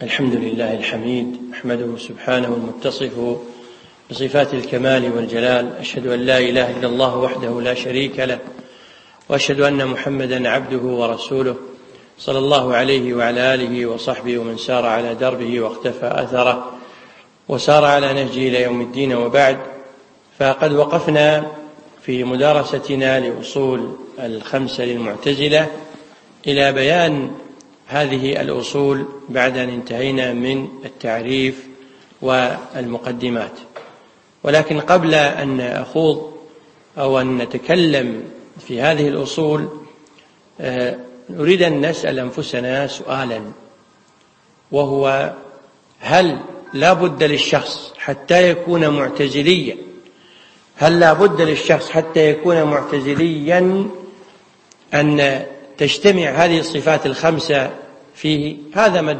الحمد لله الحميد، أحمده سبحانه المتصف بصفات الكمال والجلال. أشهد أن لا إله إلا الله وحده لا شريك له، وأشهد أن محمدا عبده ورسوله، صلى الله عليه وعلى آله وصحبه ومن سار على دربه واقتفى أثره وسار على نهجه إلى يوم الدين. وبعد، فقد وقفنا في مدارستنا لأصول الخمسة للمعتزلة إلى بيان هذه الأصول بعد أن انتهينا من التعريف والمقدمات. ولكن قبل أن أخوض أو أن نتكلم في هذه الأصول، نريد أن نسأل أنفسنا سؤالا، وهو: هل لا بد للشخص حتى يكون معتزليا أن تجتمع هذه الصفات الخمسة فيه؟ هذا ما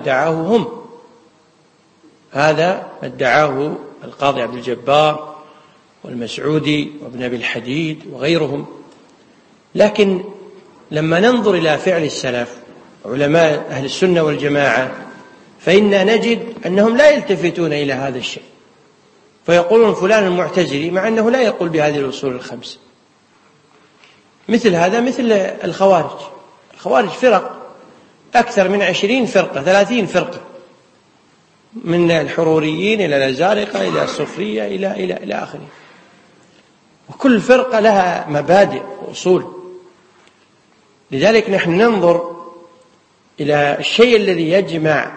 ادعاه القاضي عبد الجبار والمسعودي وابن أبي الحديد وغيرهم. لكن لما ننظر إلى فعل السلف علماء أهل السنة والجماعة، فإننا نجد أنهم لا يلتفتون إلى هذا الشيء، فيقولون فلان المعتزلي مع أنه لا يقول بهذه الأصول الخمسة. مثل هذا مثل الخوارج فرق، أكثر من 20 فرقة 30 فرقة، من الحروريين إلى الأزارقة إلى الصوفية إلى آخره، وكل فرقة لها مبادئ وأصول. لذلك نحن ننظر إلى الشيء الذي يجمع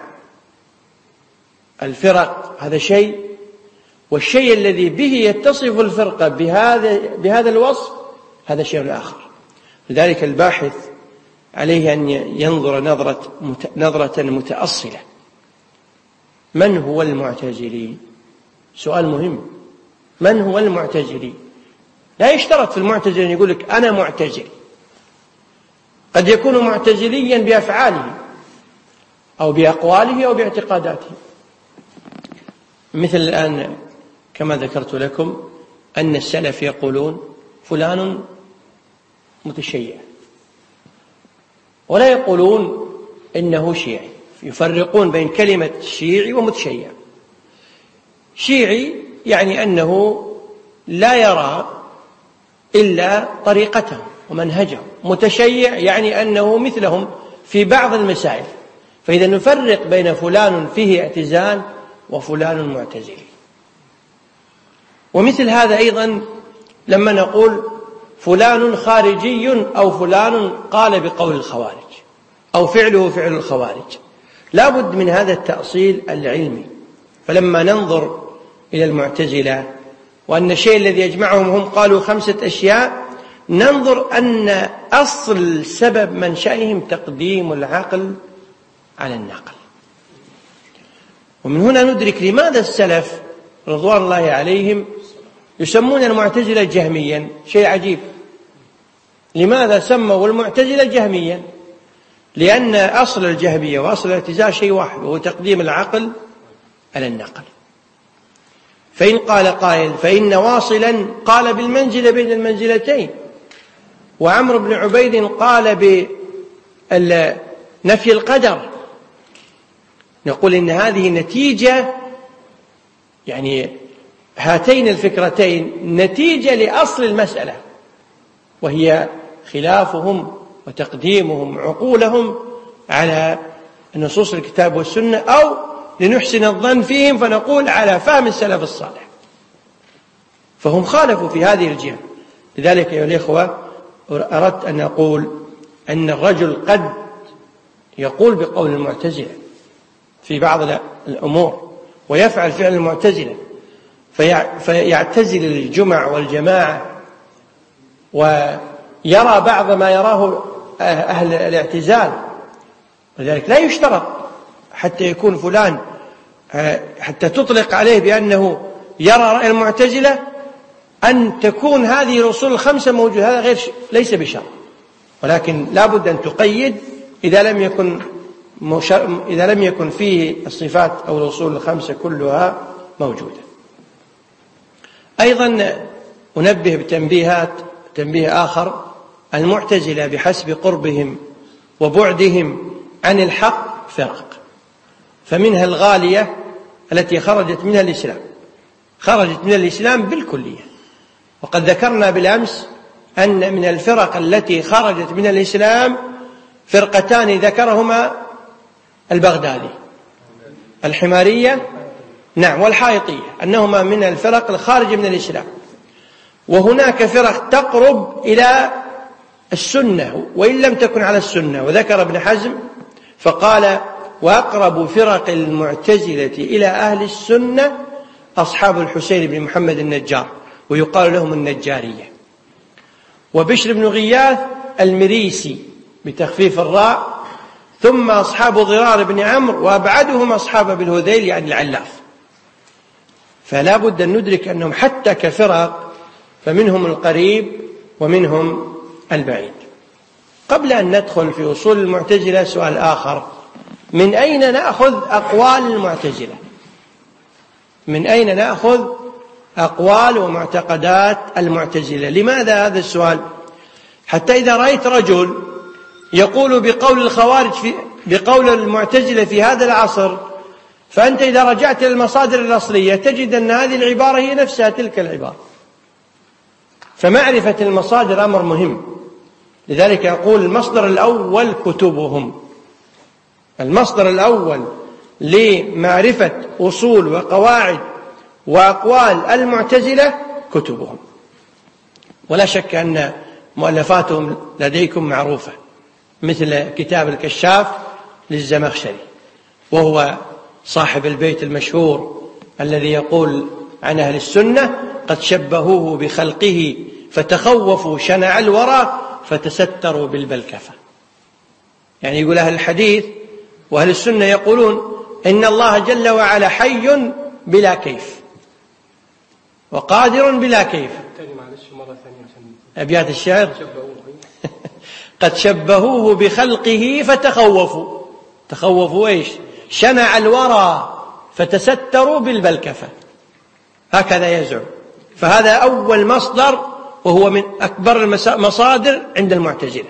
الفرق، هذا شيء، والشيء الذي به يتصف الفرقة بهذا الوصف هذا شيء آخر. لذلك الباحث عليه أن ينظر نظرة متأصلة. من هو المعتزلي؟ سؤال مهم. من هو المعتزلي؟ لا يشترط في المعتزلي أن يقول لك أنا معتزلي، قد يكون معتزليا بأفعاله أو بأقواله أو باعتقاداته. مثل الآن كما ذكرت لكم أن السلف يقولون فلان متشيع، ولا يقولون إنه شيعي، يفرقون بين كلمة شيعي ومتشيع. شيعي يعني أنه لا يرى إلا طريقتهم ومنهجهم، متشيع يعني أنه مثلهم في بعض المسائل. فإذا نفرق بين فلان فيه اعتزال وفلان معتزلي. ومثل هذا أيضا لما نقول فلان خارجي أو فلان قال بقول الخوارج أو فعله فعل الخوارج، لا بد من هذا التأصيل العلمي. فلما ننظر إلى المعتزلة وأن الشيء الذي يجمعهم هم قالوا 5 أشياء، ننظر أن أصل سبب منشأهم تقديم العقل على النقل. ومن هنا ندرك لماذا السلف رضوان الله عليهم يسمون المعتزلة جهميا. شيء عجيب، لماذا سموا المعتزلة جهميا؟ لأن أصل الجهمية وأصل الاعتزال شيء واحد، وهو تقديم العقل على النقل. فإن قال قائل فإن واصلا قال بالمنزلة بين المنزلتين، وعمرو بن عبيد قال بنفي القدر، نقول إن هذه نتيجة، يعني هاتين الفكرتين نتيجة لأصل المسألة، وهي خلافهم وتقديمهم عقولهم على نصوص الكتاب والسنة، أو لنحسن الظن فيهم فنقول على فهم السلف الصالح. فهم خالفوا في هذه الجهة. لذلك يا الإخوة أردت أن أقول أن الرجل قد يقول بقول المعتزلة في بعض الأمور ويفعل فعل المعتزلة، فيعتزل الجمع والجماعة ويرى بعض ما يراه أهل الاعتزال. ولذلك لا يشترط حتى يكون فلان، حتى تطلق عليه بأنه يرى رأي المعتزلة، أن تكون هذه الأصول الخمسة موجودة. هذا ليس بشرط، ولكن لا بد أن تقيد إذا لم يكن فيه الصفات أو الأصول الخمسة كلها موجودة. أيضا أنبه تنبيه آخر: المعتزلة بحسب قربهم وبعدهم عن الحق فرق. فمنها الغالية التي خرجت منها الإسلام، خرجت من الإسلام بالكلية. وقد ذكرنا بالأمس أن من الفرق التي خرجت من الإسلام فرقتان ذكرهما البغدادي، الحمارية نعم والحائطية، أنهما من الفرق الخارجة من الإسلام. وهناك فرق تقرب إلى السنة وإن لم تكن على السنة، وذكر ابن حزم فقال: وأقرب فرق المعتزلة إلى أهل السنة أصحاب الحسين بن محمد النجار، ويقال لهم النجارية. وبشر بن غياث المريسي بتخفيف الراء، ثم أصحاب ضرار بن عمرو، وأبعدهم أصحاب ابن هذيل يعني العلاف. فلا بد أن ندرك أنهم حتى كفرق فمنهم القريب ومنهم البعيد. قبل أن ندخل في أصول المعتزلة سؤال آخر: من أين نأخذ أقوال المعتزلة؟ من أين نأخذ أقوال ومعتقدات المعتزلة؟ لماذا هذا السؤال؟ حتى إذا رأيت رجل يقول بقول الخوارج بقول المعتزلة في هذا العصر، فأنت إذا رجعت للمصادر الأصلية تجد أن هذه العبارة هي نفسها تلك العبارة. فمعرفة المصادر أمر مهم، لذلك يقول المصدر الأول كتبهم. المصدر الأول لمعرفة أصول وقواعد وأقوال المعتزلة كتبهم. ولا شك أن مؤلفاتهم لديكم معروفة، مثل كتاب الكشاف للزمخشري، وهو صاحب البيت المشهور الذي يقول عن أهل السنة: قد شبهوه بخلقه فتخوفوا شنع الورى فتستروا بالبلكفة. يعني يقول أهل الحديث وأهل السنة يقولون إن الله جل وعلا حي بلا كيف وقادر بلا كيف. أبيات الشعر: قد شبهوه بخلقه فتخوفوا، تخوفوا إيش؟ شنع الورى فتستروا بالبلكفة. هكذا يزعم. فهذا أول مصدر، وهو من أكبر المصادر عند المعتزلة،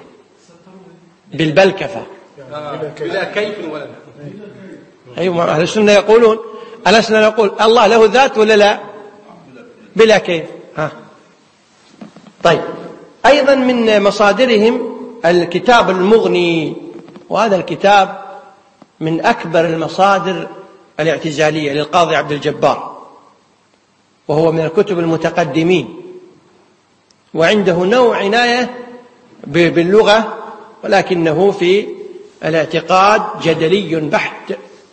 بالبلكفة بلا كيف ولا لا. أيوة، أهل السنة يقولون، ألسنا نقول الله له ذات ولا لا؟ بلا كيف. طيب، أيضا من مصادرهم الكتاب المغني، وهذا الكتاب من أكبر المصادر الاعتزالية للقاضي عبد الجبار، وهو من الكتب المتقدمين، وعنده نوع عناية باللغة، ولكنه في الاعتقاد جدلي بحت.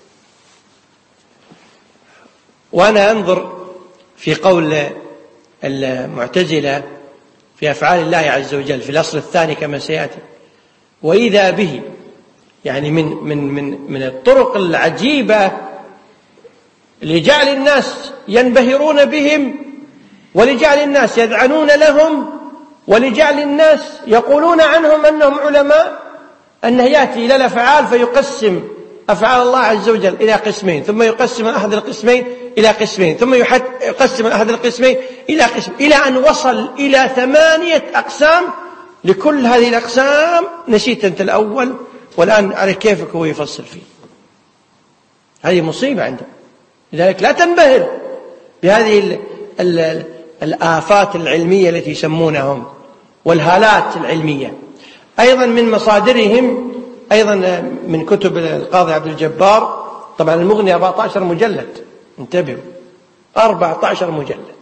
وأنا أنظر في قول المعتزلة في أفعال الله عز وجل في الأصل الثاني كما سيأتي: وإذا به، يعني من الطرق العجيبة لجعل الناس ينبهرون بهم، ولجعل الناس يذعنون لهم، ولجعل الناس يقولون عنهم أنهم علماء، أنه يأتي إلى الأفعال فيقسم أفعال الله عز وجل إلى قسمين، ثم يقسم أحد القسمين إلى قسمين، ثم يقسم أحد القسمين إلى قسم، إلى أن وصل إلى 8 أقسام. لكل هذه الأقسام نسيت أنت الأول، والآن أعرف كيفك هو يفصل فيه. هذه مصيبة عنده. لذلك لا تنبهر بهذه الآفات العلمية التي يسمونهم والهالات العلمية. أيضا من مصادرهم، أيضا من كتب القاضي عبد الجبار، طبعا المغني 14 مجلد، انتبهوا، 14 مجلد،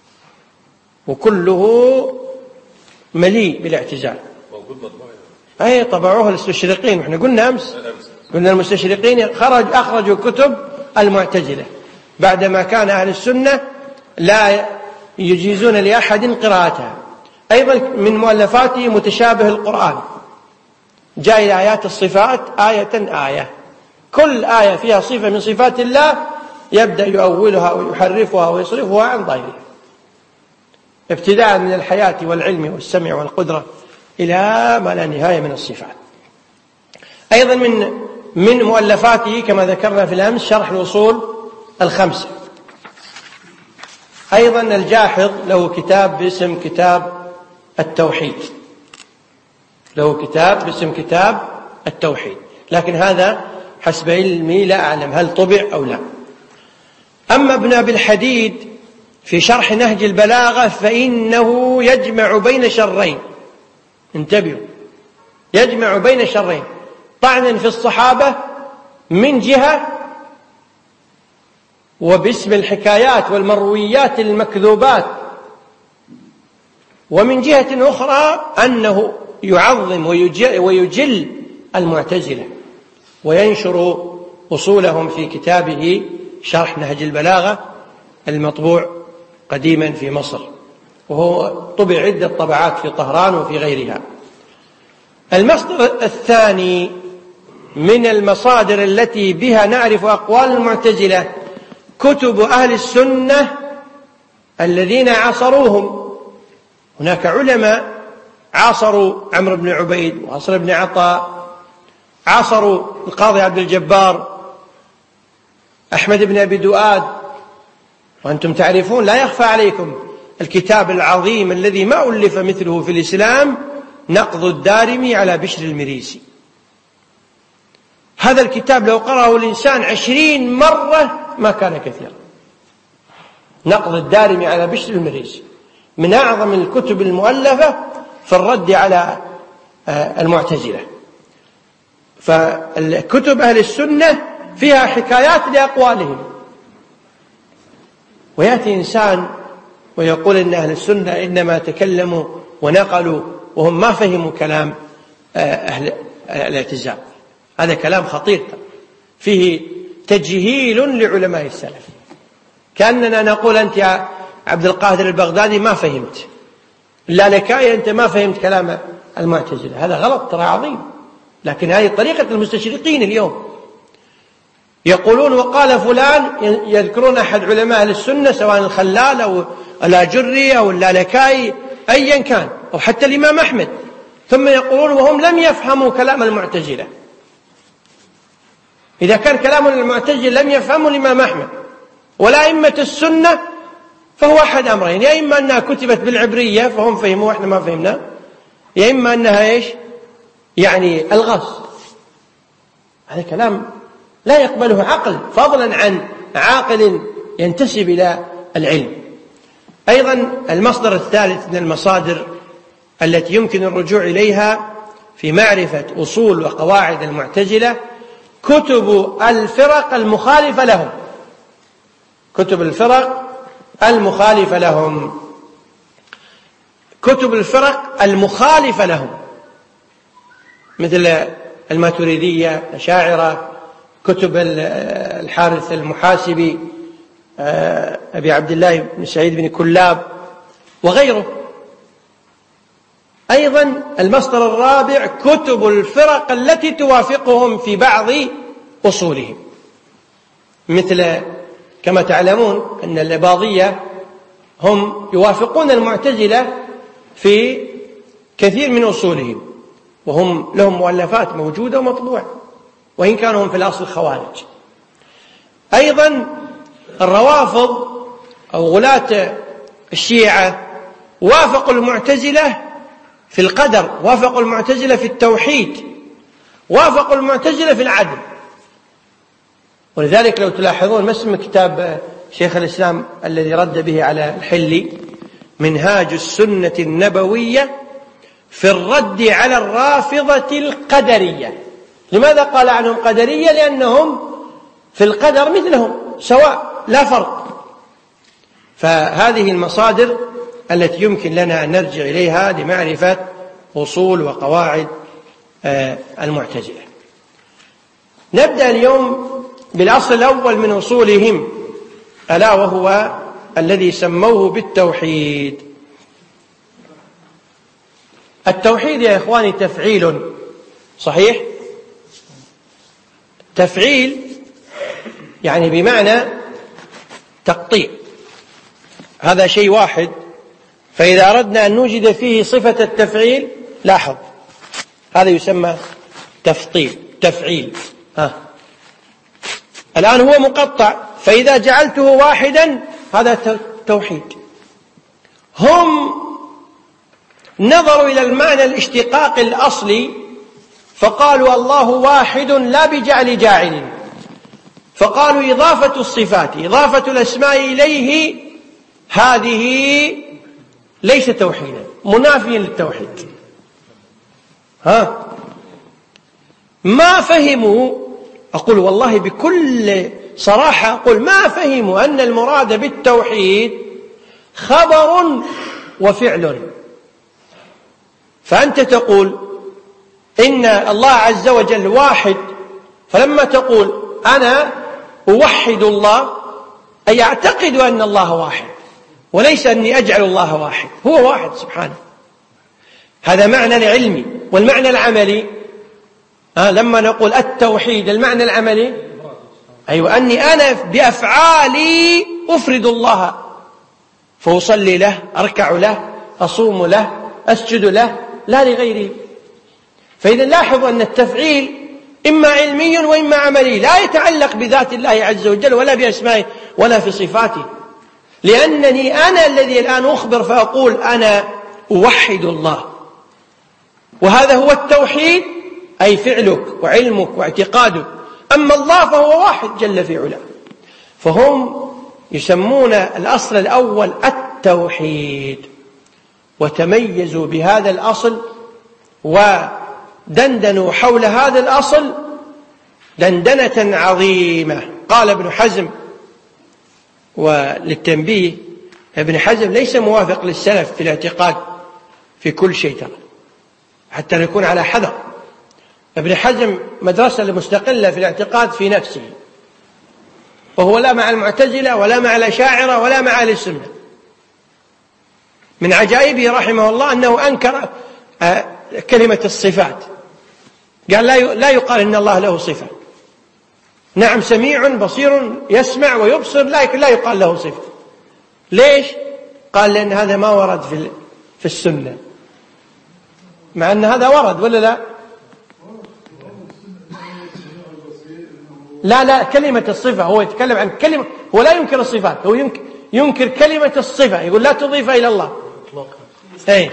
وكله مليء بالاعتزال. أي طبعوه المستشرقين، وإحنا قلنا أمس، قلنا المستشرقين أخرجوا كتب المعتزلة بعدما كان أهل السنة لا يجيزون لأحد قراءتها. أيضا من مؤلفاته متشابه القرآن، جاء إلى آيات الصفات آية، كل آية فيها صفة من صفات الله يبدأ يؤولها ويحرفها ويصرفها عن ظاهرها، ابتداء من الحياة والعلم والسمع والقدرة إلى ما لا نهاية من الصفات. أيضا من مؤلفاته كما ذكرنا في الأمس شرح الأصول الخمسة. أيضا الجاحظ له كتاب باسم كتاب التوحيد، له كتاب باسم كتاب التوحيد، لكن هذا حسب علمي لا أعلم هل طبع أو لا. أما ابن أبي الحديد في شرح نهج البلاغة فإنه يجمع بين شرين، انتبهوا، يجمع بين شرين: طعنا في الصحابة من جهة، وباسم الحكايات والمرويات المكذوبات، ومن جهة أخرى أنه يعظم ويجل المعتزلة وينشر أصولهم في كتابه شرح نهج البلاغة المطبوع قديما في مصر، وهو طبع عدة طبعات في طهران وفي غيرها. المصدر الثاني من المصادر التي بها نعرف أقوال المعتزلة كتب أهل السنة الذين عاصروهم. هناك علماء عاصروا عمرو بن عبيد وعاصر بن عطاء، عاصروا القاضي عبد الجبار، أحمد بن أبي دؤاد، وأنتم تعرفون لا يخفى عليكم الكتاب العظيم الذي ما ألف مثله في الإسلام، نقض الدارمي على بشر المريسي. هذا الكتاب لو قرأه الإنسان 20 مرة ما كان كثيرا. نقض الدارمي على بشر المريسي من أعظم الكتب المؤلفة في الرد على المعتزلة. فالكتب أهل السنة فيها حكايات لأقوالهم، ويأتي إنسان ويقول إن أهل السنة إنما تكلموا ونقلوا وهم ما فهموا كلام أهل الاعتزال. هذا كلام خطير فيه تجهيل لعلماء السلف، كأننا نقول أنت يا عبد القادر البغدادي ما فهمت، اللالكائي أنت ما فهمت كلام المعتزلة. هذا غلط ترى عظيم، لكن هذه طريقة المستشرقين اليوم، يقولون وقال فلان، يذكرون أحد علماء أهل السنة سواء الخلال أو الآجري أو اللالكائي أيا كان، أو حتى الإمام أحمد، ثم يقولون وهم لم يفهموا كلام المعتزلة. إذا كان كلام المعتزلة لم يفهموا الإمام أحمد ولا أئمة السنة فهو أحد أمرين: يا إما أنها كتبت بالعبرية فهم فهموا وإحنا ما فهمنا، يا إما أنها إيش يعني الغص. هذا كلام لا يقبله عقل، فضلا عن عاقل ينتسب إلى العلم. أيضا المصدر الثالث من المصادر التي يمكن الرجوع إليها في معرفة أصول وقواعد المعتزلة كتب الفرق المخالفة لهم. كتب الفرق المخالفة لهم، كتب الفرق المخالفة لهم مثل الماتريدية، الأشاعرة، كتب الحارث المحاسبي، أبي عبد الله بن سعيد بن كلاب وغيره. أيضا المصدر الرابع كتب الفرق التي توافقهم في بعض أصولهم، مثل كما تعلمون أن الإباضية هم يوافقون المعتزلة في كثير من أصولهم، وهم لهم مؤلفات موجودة ومطبوعة وإن كانوا هم في الأصل خوارج. أيضا الروافض أو غلاة الشيعة وافقوا المعتزلة في القدر، وافقوا المعتزلة في التوحيد، وافقوا المعتزلة في العدل. ولذلك لو تلاحظون ما اسم كتاب شيخ الإسلام الذي رد به على الحلي؟ منهاج السنة النبوية في الرد على الرافضة القدرية. لماذا قال عنهم قدرية؟ لأنهم في القدر مثلهم سواء لا فرق. فهذه المصادر التي يمكن لنا أن نرجع إليها لمعرفة أصول وقواعد المعتزلة. نبدأ اليوم بالأصل الأول من أصولهم، ألا وهو الذي سموه بالتوحيد. التوحيد يا إخواني تفعيل، صحيح؟ تفعيل يعني بمعنى تقطيع، هذا شيء واحد. فإذا أردنا أن نوجد فيه صفة التفعيل، لاحظ هذا يسمى تفطيل، تفعيل. الآن هو مقطع، فإذا جعلته واحدا هذا توحيد. هم نظروا إلى المعنى الاشتقاق الأصلي فقالوا الله واحد لا بجعل جاعل، فقالوا إضافة الصفات إضافة الأسماء إليه هذه ليس توحيدا، منافيا للتوحيد. ما فهموا، أقول والله بكل صراحة، أقول ما فهموا أن المراد بالتوحيد خبر وفعل. فأنت تقول إن الله عز وجل واحد، فلما تقول أنا أوحد الله أي أعتقد أن الله واحد، وليس أني أجعل الله واحد، هو واحد سبحانه. هذا معنى العلمي. والمعنى العملي لما نقول التوحيد المعنى العملي أيوة أني أنا بأفعالي أفرد الله، فأصلي له، أركع له، أصوم له، أسجد له، لا لغيره. فإذا لاحظوا أن التفعيل إما علمي وإما عملي، لا يتعلق بذات الله عز وجل ولا بأسمائه ولا في صفاته، لأنني أنا الذي الآن أخبر فأقول أنا أوحد الله، وهذا هو التوحيد، أي فعلك وعلمك واعتقادك. أما الله فهو واحد جل في علاه. فهم يسمون الأصل الأول التوحيد، وتميزوا بهذا الأصل ودندنوا حول هذا الأصل دندنة عظيمة. قال ابن حزم، وللتنبيه ابن حزم ليس موافق للسلف في الاعتقاد في كل شيء، ترى حتى نكون على حذر. ابن حزم مدرسة مستقلة في الاعتقاد في نفسه، وهو لا مع المعتزلة ولا مع الأشاعرة ولا مع أهل السنة. من عجائبه رحمه الله أنه أنكر كلمة الصفات، قال لا يقال إن الله له صفة. نعم سميع بصير يسمع ويبصر، لكن لا يقال له صفة. ليش؟ قال لأن هذا ما ورد في السنة، مع أن هذا ورد ولا لا؟ لا كلمة الصفة، هو يتكلم عن كلمة، هو لا ينكر الصفات، هو ينكر كلمة الصفة، يقول لا تضيف إلى الله. أي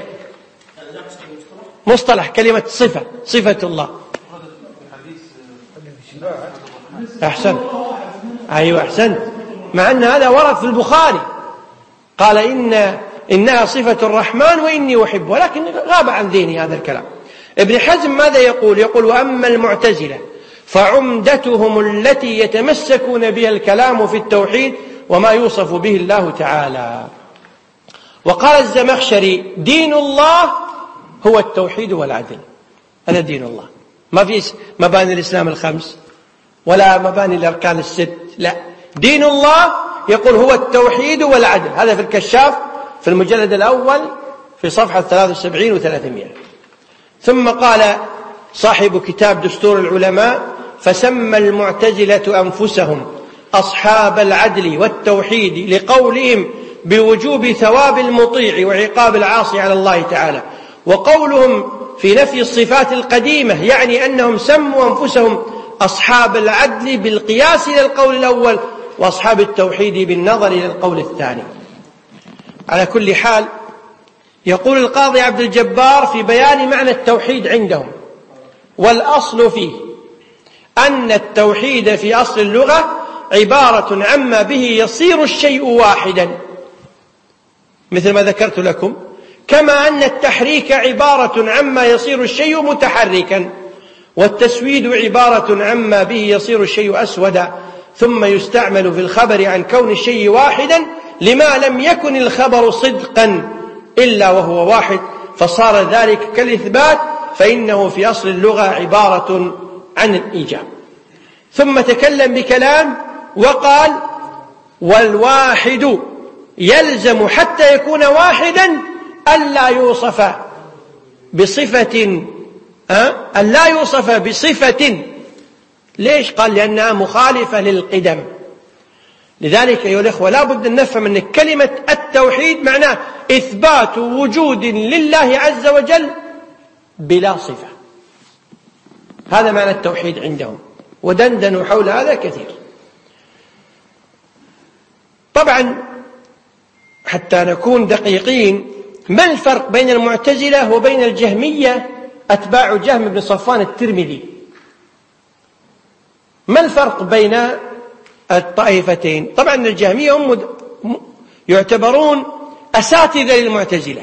مصطلح كلمة صفة، صفة الله. أحسنت، أيوة أحسنت، مع أن هذا ورد في البخاري، قال إنها صفة الرحمن وإني أحب، ولكن غاب عن ذهني هذا الكلام. ابن حزم ماذا يقول؟ وأما المعتزلة فعمدتهم التي يتمسكون بها الكلام في التوحيد وما يوصف به الله تعالى. وقال الزمخشري دين الله هو التوحيد والعدل، هذا دين الله، ما في مباني الإسلام الخمس ولا مباني الأركان الست، لا، دين الله يقول هو التوحيد والعدل. هذا في الكشاف في المجلد الأول في صفحة 73 و300. ثم قال صاحب كتاب دستور العلماء فسمى المعتزلة أنفسهم أصحاب العدل والتوحيد لقولهم بوجوب ثواب المطيع وعقاب العاصي على الله تعالى، وقولهم في نفي الصفات القديمة يعني أنهم سموا أنفسهم أصحاب العدل بالقياس إلى القول الأول، وأصحاب التوحيد بالنظر إلى القول الثاني. على كل حال يقول القاضي عبد الجبار في بيان معنى التوحيد عندهم: والأصل فيه أن التوحيد في أصل اللغة عبارة عما به يصير الشيء واحدا، مثل ما ذكرت لكم، كما أن التحريك عبارة عما يصير الشيء متحركا، والتسويد عبارة عما به يصير الشيء أسودا، ثم يستعمل في الخبر عن كون الشيء واحدا لما لم يكن الخبر صدقا إلا وهو واحد، فصار ذلك كالإثبات، فإنه في أصل اللغة عبارة عن الإيجاب. ثم تكلم بكلام وقال: والواحد يلزم حتى يكون واحدا ألا يوصف بصفة ليش؟ قال لأنها مخالفة للقدم. لذلك أيها الأخوة لا بد أن نفهم أن كلمة التوحيد معناه إثبات وجود لله عز وجل بلا صفة، هذا معنى التوحيد عندهم، ودندنوا حول هذا كثير. طبعا حتى نكون دقيقين، ما الفرق بين المعتزلة وبين الجهمية أتباع جهم بن صفوان الترمذي. ما الفرق بين الطائفتين؟ طبعا الجهمية هم يعتبرون أساتذة للمعتزلة،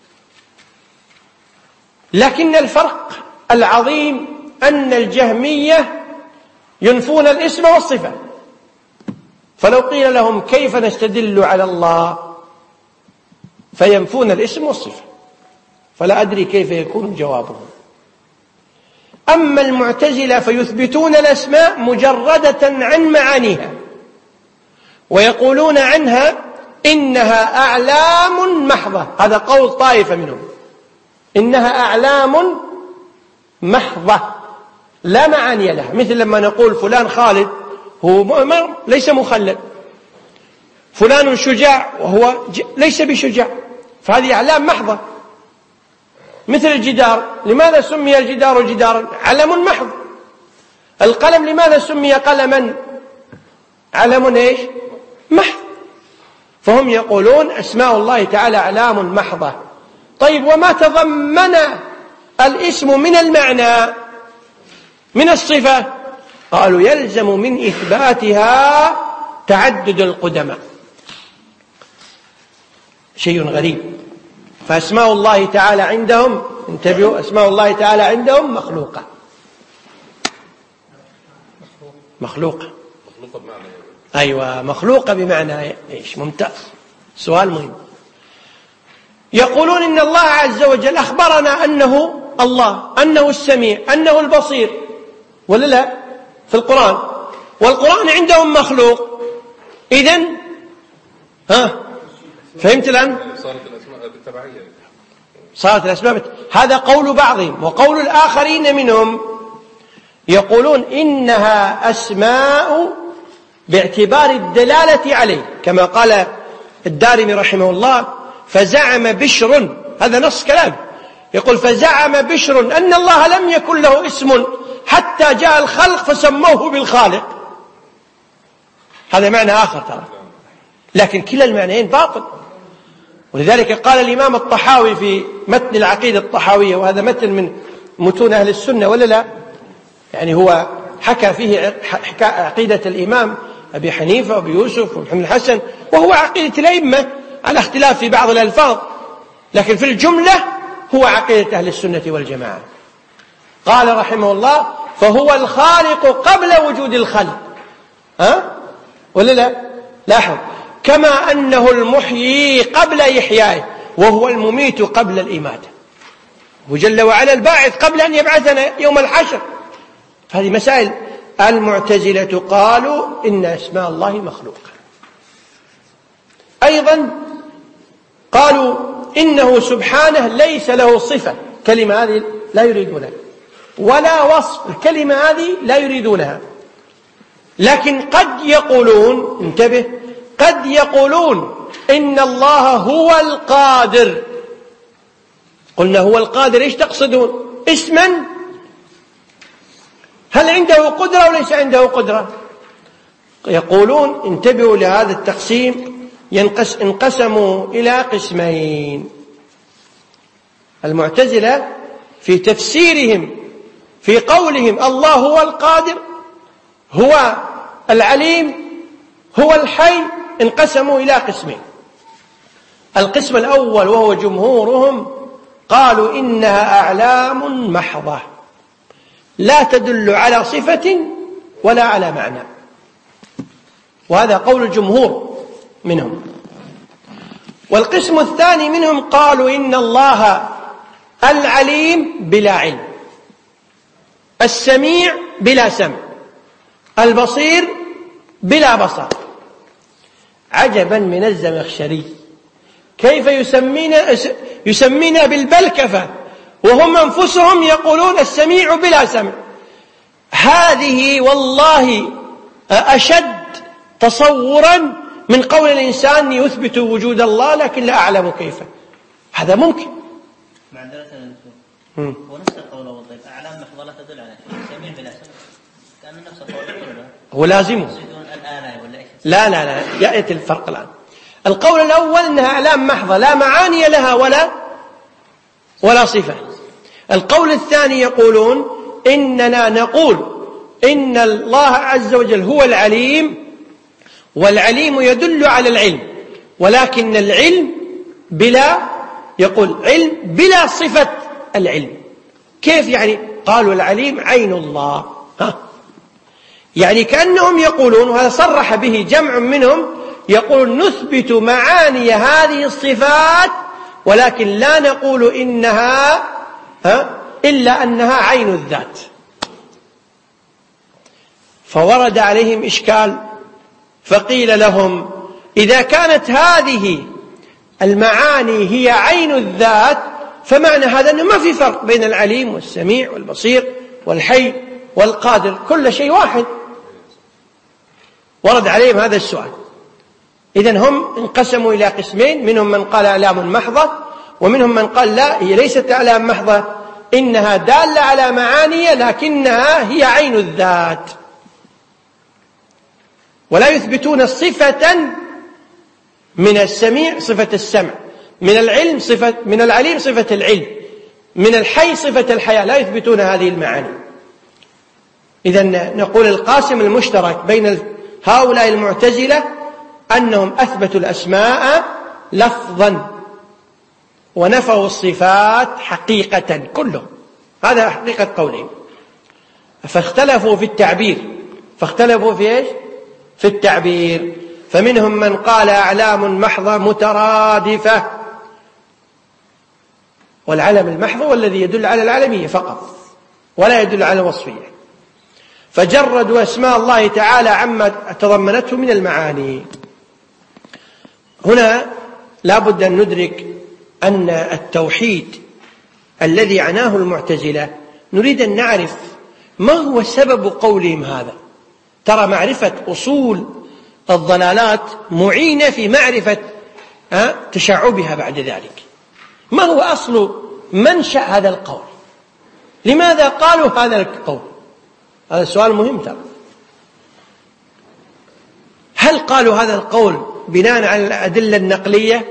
لكن الفرق العظيم أن الجهمية ينفون الاسم والصفة. فلو قيل لهم كيف نستدل على الله فينفون الاسم والصفة، فلا أدري كيف يكون جوابهم. أما المعتزلة فيثبتون الأسماء مجردة عن معانيها، ويقولون عنها إنها أعلام محضة. هذا قول طائفة منهم، إنها أعلام محضة لا معاني لها. مثل لما نقول فلان خالد هو ليس مخلد، فلان شجاع وهو ليس بشجاع، فهذه أعلام محضة. مثل الجدار، لماذا سمي الجدار جدارا؟ علم محض. القلم لماذا سمي قلما؟ علم ايش؟ محض. فهم يقولون أسماء الله تعالى أعلام محضة. طيب وما تضمن الاسم من المعنى من الصفة؟ قالوا يلزم من إثباتها تعدد القدماء. شيء غريب. فأسماء الله تعالى عندهم، انتبهوا، أسماء الله تعالى عندهم مخلوقة. مخلوقة بمعنى أيوة، مخلوقة بمعنى إيش؟ ممتاز، سؤال مهم. يقولون إن الله عز وجل أخبرنا أنه الله، أنه السميع، أنه البصير، ولا لا؟ في القرآن، والقرآن عندهم مخلوق. إذن فهمت الآن؟ صارت الأسماء هذا قول بعضهم، وقول الآخرين منهم يقولون إنها أسماء باعتبار الدلالة عليه، كما قال الدارمي رحمه الله: فزعم بشر، هذا نص كلام، يقول: فزعم بشر أن الله لم يكن له اسم حتى جاء الخلق فسموه بالخالق. هذا معنى آخر ترى، لكن كلا المعنيين باطل. ولذلك قال الإمام الطحاوي في متن العقيدة الطحاوية، وهذا متن من متون أهل السنة ولا لا؟ يعني هو حكى فيه عقيدة الإمام أبي حنيفة وأبي يوسف ومحمد الحسن، وهو عقيدة الأئمة على اختلاف في بعض الألفاظ، لكن في الجملة هو عقيدة أهل السنة والجماعة. قال رحمه الله: فهو الخالق قبل وجود الخلق. ولا لا؟ لاحظ، كما أنه المحيي قبل إحيائه، وهو المميت قبل الإماتة، وجل وعلا الباعث قبل أن يبعثنا يوم الحشر. هذه مسائل. المعتزلة قالوا إن أسماء الله مخلوقة. أيضا قالوا إنه سبحانه ليس له صفة، كلمة هذه لا يريدونها، ولا وصف، الكلمة هذه لا يريدونها. لكن قد يقولون، انتبه، قد يقولون إن الله هو القادر. قلنا هو القادر، إيش تقصدون؟ اسما؟ هل عنده قدرة وليس عنده قدرة؟ يقولون، انتبهوا لهذا التقسيم، انقسموا إلى قسمين. المعتزلة في تفسيرهم في قولهم الله هو القادر، هو العليم، هو الحي، انقسموا إلى قسمين. القسم الأول وهو جمهورهم قالوا إنها أعلام محضة لا تدل على صفة ولا على معنى، وهذا قول الجمهور منهم. والقسم الثاني منهم قالوا إن الله العليم بلا علم، السميع بلا سمع، البصير بلا بصر. عجبا من الزمخشري، كيف يسمينا بالبلكفة وهم أنفسهم يقولون السميع بلا سمع. هذه والله أشد تصورا من قول الإنسان يثبت وجود الله لكن لا أعلم كيف. هذا ممكن. معذرة هو نفس القول والضيف، أعلام محضة لا تدل على شيء، سميع بلا سمع، كأن نفس القول هو لازمه. لا لا لا، يأتي الفرق الآن. القول الأول أنها أعلام محضة لا معاني لها ولا صفة. القول الثاني يقولون إننا نقول إن الله عز وجل هو العليم، والعليم يدل على العلم، ولكن العلم يقول علم بلا صفة العلم. كيف يعني؟ قالوا العليم عين الله. يعني كأنهم يقولون، وهذا صرح به جمع منهم، يقول نثبت معاني هذه الصفات ولكن لا نقول إنها إلا أنها عين الذات. فورد عليهم إشكال، فقيل لهم إذا كانت هذه المعاني هي عين الذات فمعنى هذا أنه ما في فرق بين العليم والسميع والبصير والحي والقادر، كل شيء واحد. ورد عليهم هذا السؤال. إذن هم انقسموا إلى قسمين، منهم من قال أعلام محضة، ومنهم من قال لا، هي ليست أعلام محضة، إنها دالة على معاني لكنها هي عين الذات. ولا يثبتون صفة من السميع صفة السمع، من العلم من العليم صفة العلم، من الحي صفة الحياة، لا يثبتون هذه المعاني. إذن نقول القاسم المشترك بين هؤلاء المعتزلة أنهم أثبتوا الأسماء لفظا ونفوا الصفات حقيقة كلهم، هذا حقيقة قولهم. فاختلفوا في التعبير، فاختلفوا في إيش؟ في التعبير. فمنهم من قال أعلام محضة مترادفة، والعلم المحض هو الذي يدل على العلمية فقط ولا يدل على الوصفية، فجردوا أسماء الله تعالى عما تضمنته من المعاني. هنا لا بد أن ندرك أن التوحيد الذي عناه المعتزلة نريد أن نعرف ما هو سبب قولهم هذا. ترى معرفة أصول الضلالات معينة في معرفة تشعبها بعد ذلك. ما هو أصل منشأ هذا القول؟ لماذا قالوا هذا القول؟ هذا السؤال مهم. ترى هل قالوا هذا القول بناء على الأدلة النقلية؟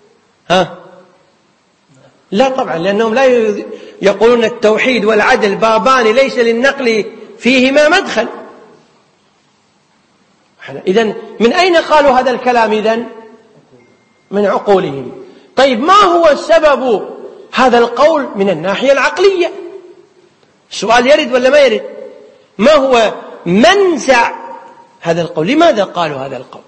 لا طبعا، لأنهم لا يقولون التوحيد والعدل بابان ليس للنقل فيهما مدخل. إذن من أين قالوا هذا الكلام؟ إذن من عقولهم. طيب ما هو سبب هذا القول من الناحية العقلية؟ السؤال يرد ولا ما يرد؟ ما هو منزع هذا القول؟ لماذا قالوا هذا القول؟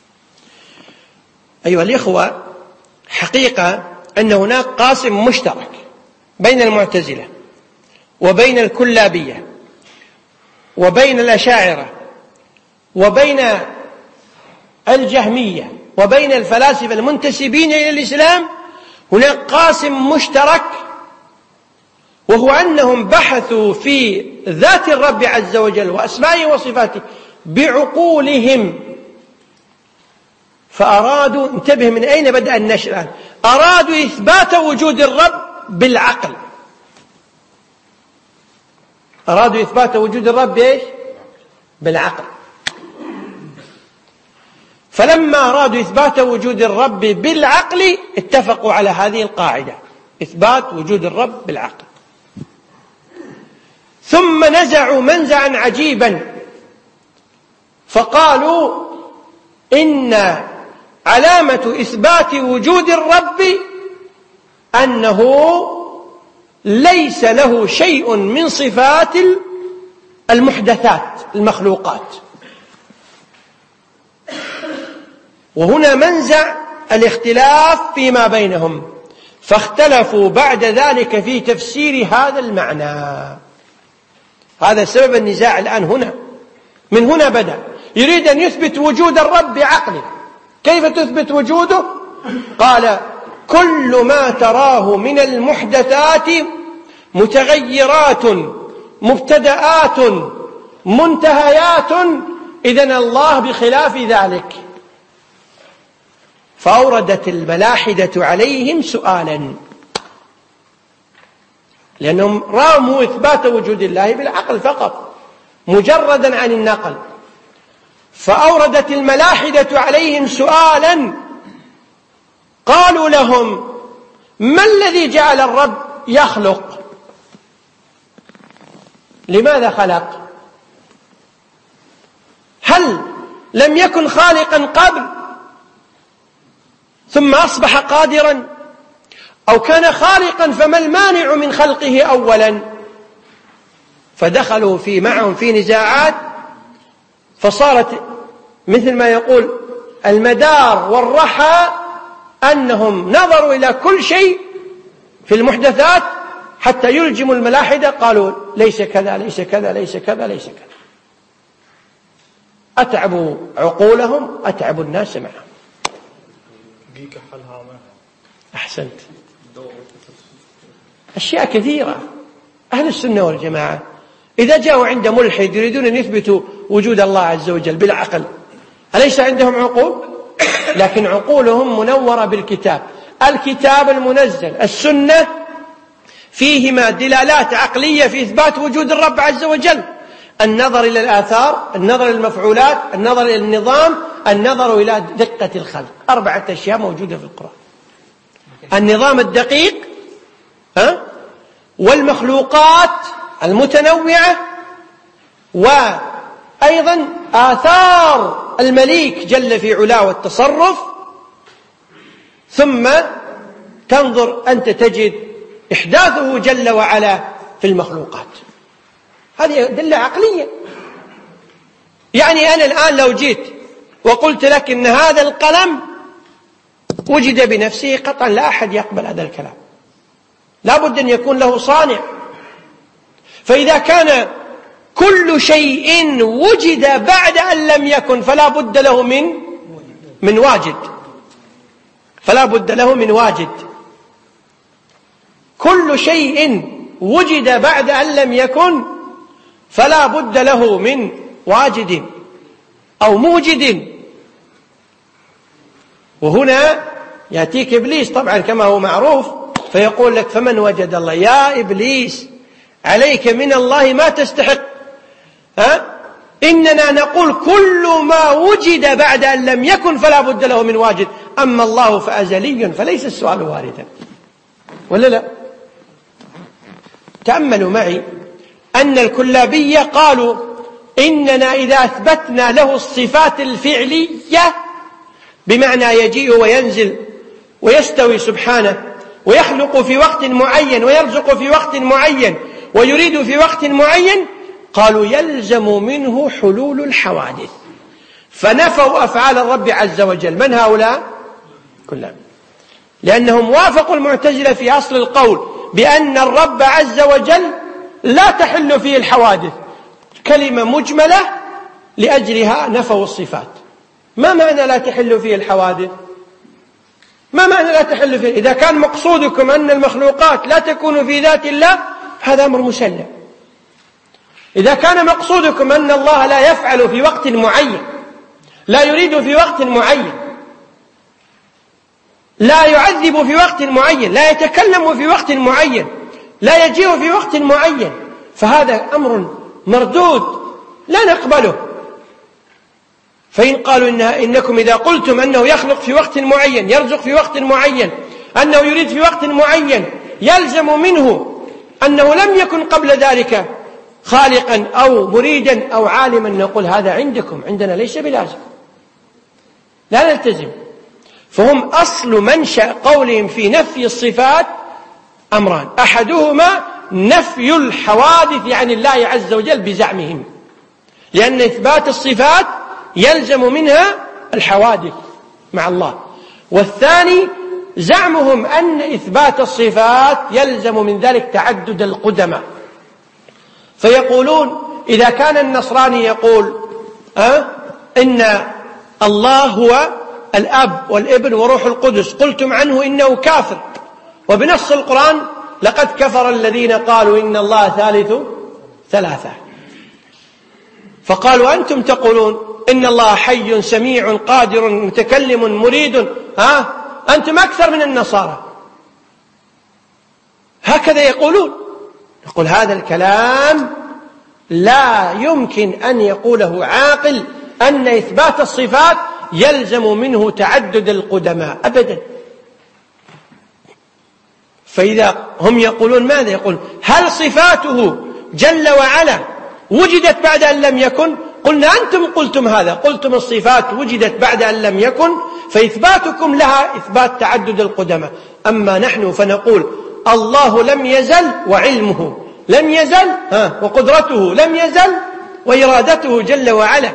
أيها الإخوة، حقيقة أن هناك قاسم مشترك بين المعتزلة وبين الكلابية وبين الأشاعرة وبين الجهمية وبين الفلاسفة المنتسبين إلى الإسلام. هناك قاسم مشترك، وهو أنهم بحثوا في ذات الرب عز وجل وأسمائه وصفاته بعقولهم، فأرادوا، انتبه من أين بدأ النشر، أرادوا إثبات وجود الرب بالعقل. أرادوا إثبات وجود الرب إيش؟ بالعقل. فلما أرادوا إثبات وجود الرب بالعقل اتفقوا على هذه القاعدة: إثبات وجود الرب بالعقل. ثم نزعوا منزعا عجيبا، فقالوا إن علامة إثبات وجود الرب أنه ليس له شيء من صفات المحدثات المخلوقات. وهنا منزع الاختلاف فيما بينهم، فاختلفوا بعد ذلك في تفسير هذا المعنى. هذا سبب النزاع الآن هنا، من هنا بدأ. يريد أن يثبت وجود الرب بعقله. كيف تثبت وجوده؟ قال: كل ما تراه من المحدثات متغيرات مبتدآت منتهيات، إذن الله بخلاف ذلك. فأوردت الملاحدة عليهم سؤالا، لأنهم راموا إثبات وجود الله بالعقل فقط مجردا عن النقل. فأوردت الملاحدة عليهم سؤالا، قالوا لهم: ما الذي جعل الرب يخلق لماذا خلق؟ هل لم يكن خالقا قبل ثم أصبح قادرا، أو كان خالقا فما المانع من خلقه أولا؟ فدخلوا معهم في نزاعات، فصارت مثل ما يقول المدار والرحى أنهم نظروا إلى كل شيء في المحدثات حتى يلجموا الملاحدة، قالوا ليس كذا ليس كذا ليس كذا ليس كذا. أتعبوا عقولهم، أتعبوا الناس معهم. أحسنت. أشياء كثيرة. أهل السنة والجماعة إذا جاءوا عند ملحد يريدون أن يثبتوا وجود الله عز وجل بالعقل، أليس عندهم عقول؟ لكن عقولهم منورة بالكتاب، الكتاب المنزل، السنة، فيهما دلالات عقلية في إثبات وجود الرب عز وجل. النظر إلى الآثار، النظر إلى المفعولات، النظر إلى النظام، النظر إلى دقة الخلق. 4 أشياء موجودة في القرآن: النظام الدقيق، والمخلوقات المتنوعة، وأيضا آثار المليك جل في علاه والتصرف. ثم تنظر أنت تجد إحداثه جل وعلا في المخلوقات. هذه دلة عقلية. يعني أنا الآن لو جيت وقلت لك إن هذا القلم وجد بنفسه، قطعا لا أحد يقبل هذا الكلام، لا بد أن يكون له صانع. فإذا كان كل شيء وجد بعد أن لم يكن فلا بد له من واجد، فلا بد له من واجد. كل شيء وجد بعد أن لم يكن فلا بد له من واجد أو موجد. وهنا يأتيك إبليس طبعا كما هو معروف، فيقول لك: فمن وجد الله؟ يا إبليس عليك من الله ما تستحق. إننا نقول كل ما وجد بعد أن لم يكن فلا بد له من واجد، أما الله فأزلي فليس السؤال واردا. ولا لا؟ تأملوا معي أن الكلابية قالوا إننا إذا أثبتنا له الصفات الفعلية، بمعنى يجيء وينزل ويستوي سبحانه، ويخلق في وقت معين، ويرزق في وقت معين، ويريد في وقت معين، قالوا يلزم منه حلول الحوادث. فنفوا أفعال الرب عز وجل. من هؤلاء؟ كلهم، لأنهم وافقوا المعتزلة في أصل القول بأن الرب عز وجل لا تحل فيه الحوادث، كلمة مجملة لأجلها نفوا الصفات. ما معنى لا تحل فيه الحوادث؟ ما معنى لا تحل فيه؟ إذا كان مقصودكم أن المخلوقات لا تكون في ذات الله، هذا أمر مسلم. إذا كان مقصودكم أن الله لا يفعل في وقت معين، لا يريد في وقت معين، لا يعذب في وقت معين، لا يتكلم في وقت معين، لا يجيء في وقت معين، فهذا أمر مردود لا نقبله. فإن قالوا إنكم إذا قلتم أنه يخلق في وقت معين، يرزق في وقت معين، أنه يريد في وقت معين، يلزم منه أنه لم يكن قبل ذلك خالقا أو مريدا أو عالما، نقول هذا عندكم، عندنا ليس بلازم، لا نلتزم. فهم أصل منشأ قولهم في نفي الصفات أمران: أحدهما نفي الحوادث عن الله عز وجل بزعمهم، لأن إثبات الصفات يلزم منها الحوادث مع الله. والثاني زعمهم أن إثبات الصفات يلزم من ذلك تعدد القدماء. فيقولون إذا كان النصراني يقول إن الله هو الأب والابن وروح القدس، قلتم عنه إنه كافر، وبنص القرآن لقد كفر الذين قالوا إن الله ثالث ثلاثة. فقالوا أنتم تقولون إن الله حي سميع قادر متكلم مريد، أنتم أكثر من النصارى. هكذا يقولون. نقول هذا الكلام لا يمكن أن يقوله عاقل، أن إثبات الصفات يلزم منه تعدد القدماء أبدا. فإذا هم يقولون ماذا؟ يقول هل صفاته جل وعلا وجدت بعد أن لم يكن؟ قلنا أنتم قلتم هذا، قلتم الصفات وجدت بعد أن لم يكن، فإثباتكم لها إثبات تعدد القدماء. أما نحن فنقول الله لم يزل وعلمه لم يزل وقدرته لم يزل وإرادته جل وعلا،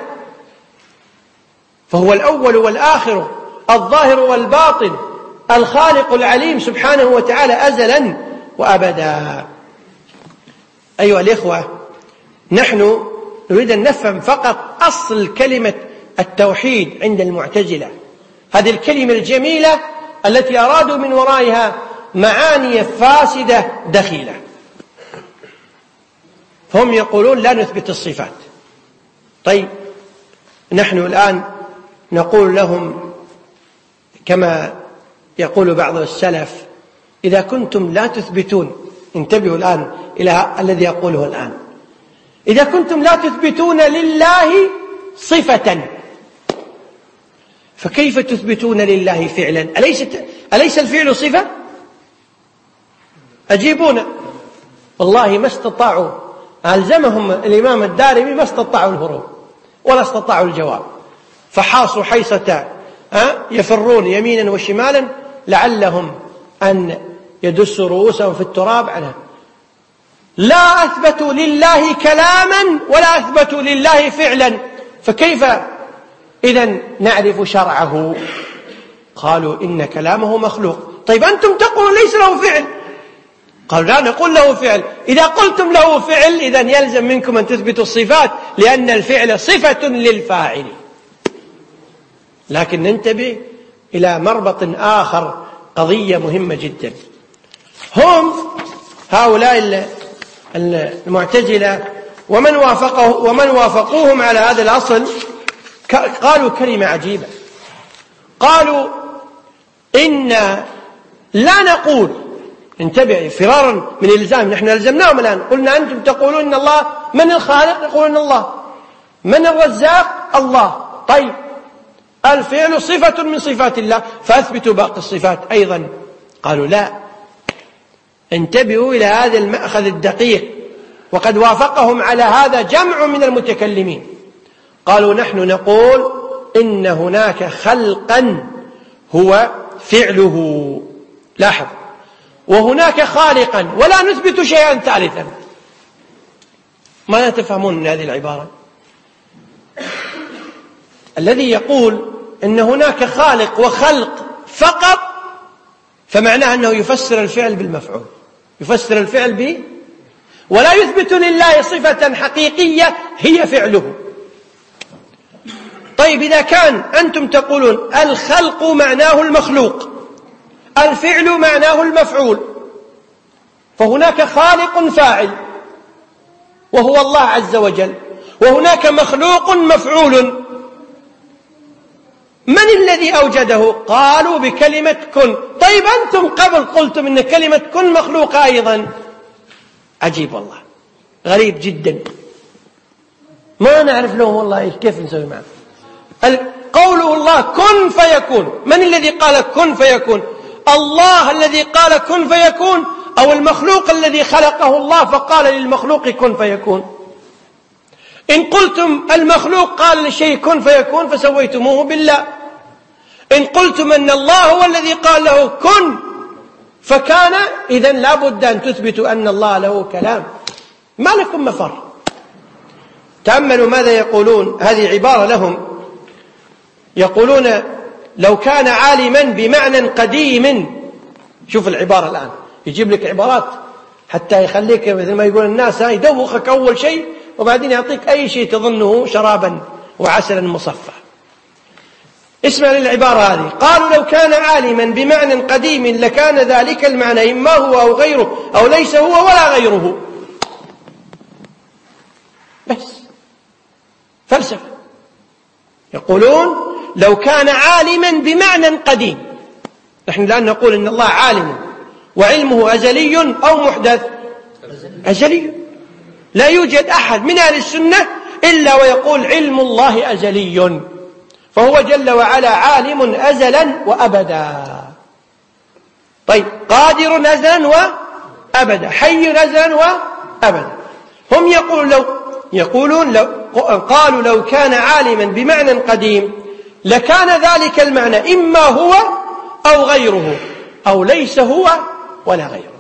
فهو الأول والآخر الظاهر والباطن الخالق العليم سبحانه وتعالى أزلا وأبدا. أيها الإخوة، نحن نريد أن نفهم فقط أصل كلمة التوحيد عند المعتزلة، هذه الكلمة الجميلة التي أرادوا من ورائها معاني فاسدة دخيلة. فهم يقولون لا نثبت الصفات. طيب نحن الآن نقول لهم كما يقول بعض السلف: إذا كنتم لا تثبتون، انتبهوا الآن إلى الذي يقوله الآن، إذا كنتم لا تثبتون لله صفة فكيف تثبتون لله فعلا؟ أليس الفعل صفة؟ أجيبونا. والله ما استطاعوا، ألزمهم الإمام الدارمي ما استطاعوا الهروب ولا استطاعوا الجواب، فحاصوا حيصة يفرون يمينا وشمالا لعلهم أن يدسوا رؤوسهم في التراب عنها. لا أثبتوا لله كلاما ولا أثبتوا لله فعلا، فكيف إذن نعرف شرعه؟ قالوا إن كلامه مخلوق. طيب أنتم تقولون ليس له فعل، قالوا لا نقول له فعل. إذا قلتم له فعل إذن يلزم منكم أن تثبتوا الصفات، لأن الفعل صفة للفاعل. لكن ننتبه إلى مربط آخر، قضية مهمة جدا. هم هؤلاء المعتزلة ومن وافقوهم على هذا الأصل قالوا كلمة عجيبة، قالوا إن لا نقول، انتبه فرارا من الإلزام، نحن ألزمناهم الآن، قلنا أنتم تقولون إن الله من الخالق، نقول إن الله من الرزاق، الله. طيب الفعل صفة من صفات الله فأثبتوا باقي الصفات أيضا. قالوا لا، انتبهوا إلى هذا المأخذ الدقيق، وقد وافقهم على هذا جمع من المتكلمين. قالوا نحن نقول إن هناك خلقا هو فعله، لاحظ، وهناك خالقا، ولا نثبت شيئا ثالثا. ما تفهمون من هذه العبارة؟ الذي يقول إن هناك خالق وخلق فقط فمعناه أنه يفسر الفعل بالمفعول، يفسر الفعل ولا يثبت لله صفة حقيقية هي فعله. طيب إذا كان أنتم تقولون الخلق معناه المخلوق، الفعل معناه المفعول، فهناك خالق فاعل وهو الله عز وجل، وهناك مخلوق مفعول، من الذي أوجده؟ قالوا بكلمة كن. طيب أنتم قبل قلتم إن كلمة كن مخلوقة أيضا. عجيب والله، غريب جدا، ما نعرف له والله كيف نسوي معه. قوله الله كن فيكون، من الذي قال كن فيكون؟ الله الذي قال كن فيكون، أو المخلوق الذي خلقه الله فقال للمخلوق كن فيكون؟ إن قلتم المخلوق قال للشيء كن فيكون فسويتموه بالله، إن قلتم أن الله هو الذي قال له كن فكان، إذن لا بد أن تثبتوا أن الله له كلام، ما لكم مفر. تأملوا ماذا يقولون، هذه عبارة لهم، يقولون لو كان عالما بمعنى قديم. شوف العبارة الآن، يجيب لك عبارات حتى يخليك مثل ما يقول الناس يدوخك أول شيء وبعدين يعطيك أي شيء تظنه شرابا وعسلا مصفى. اسمع للعبارة هذه، قالوا لو كان عالما بمعنى قديم لكان ذلك المعنى إما هو أو غيره، أو ليس هو ولا غيره. بس فلسفة. يقولون لو كان عالما بمعنى قديم، نحن الآن نقول إن الله عالم وعلمه أزلي أو محدث؟ أزلي. لا يوجد أحد من أهل السنة إلا ويقول علم الله أزلي، فهو جل وعلا عالم أزلا وأبدا. طيب قادر أزلا وأبدا، حي أزلا وأبدا. هم قالوا لو كان عالما بمعنى قديم لكان ذلك المعنى إما هو أو غيره أو ليس هو ولا غيره.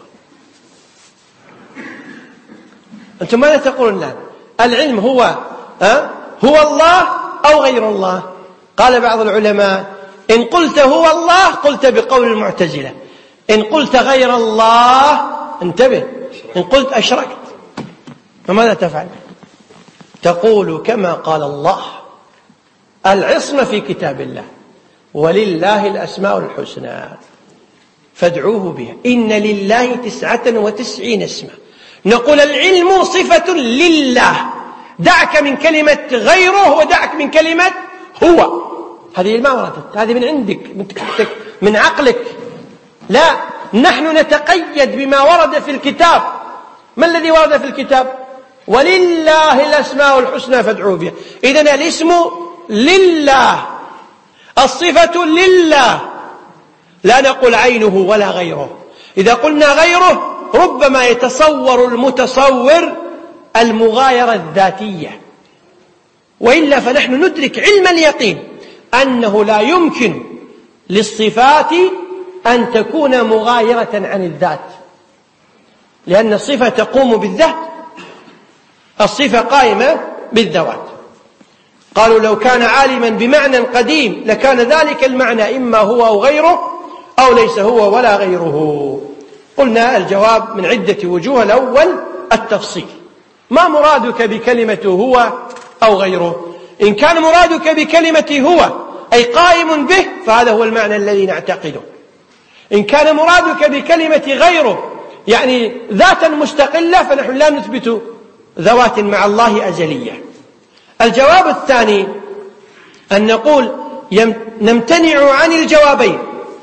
أنتم ماذا تقولون الآن؟ العلم هو الله أو غير الله؟ قال بعض العلماء إن قلت هو الله قلت بقول المعتزلة، إن قلت غير الله انتبه، إن قلت أشركت. فماذا تفعل؟ تقول كما قال الله: العصمة في كتاب الله، ولله الأسماء الحسنى فادعوه بها، إن لله 99 اسما. نقول العلم صفة لله، دعك من كلمة غيره ودعك من كلمة هو. هذه ما وردت، هذه من عندك من عقلك. لا، نحن نتقيد بما ورد في الكتاب. ما الذي ورد في الكتاب؟ ولله الأسماء الحسنى فادعوه بها. إذن الاسم لله، الصفة لله، لا نقول عينه ولا غيره. إذا قلنا غيره ربما يتصور المتصور المغايرة الذاتية، وإلا فنحن ندرك علم اليقين أنه لا يمكن للصفات أن تكون مغايرة عن الذات، لأن الصفة تقوم بالذات، الصفة قائمة بالذوات. قالوا لو كان عالما بمعنى قديم لكان ذلك المعنى إما هو أو غيره أو ليس هو ولا غيره. قلنا الجواب من عدة وجوه. الأول التفصيل، ما مرادك بكلمة هو أو غيره؟ إن كان مرادك بكلمة هو أي قائم به فهذا هو المعنى الذي نعتقده. إن كان مرادك بكلمة غيره يعني ذاتا مستقلة فنحن لا نثبت ذوات مع الله أزلية. الجواب الثاني أن نقول نمتنع عن الجوابين،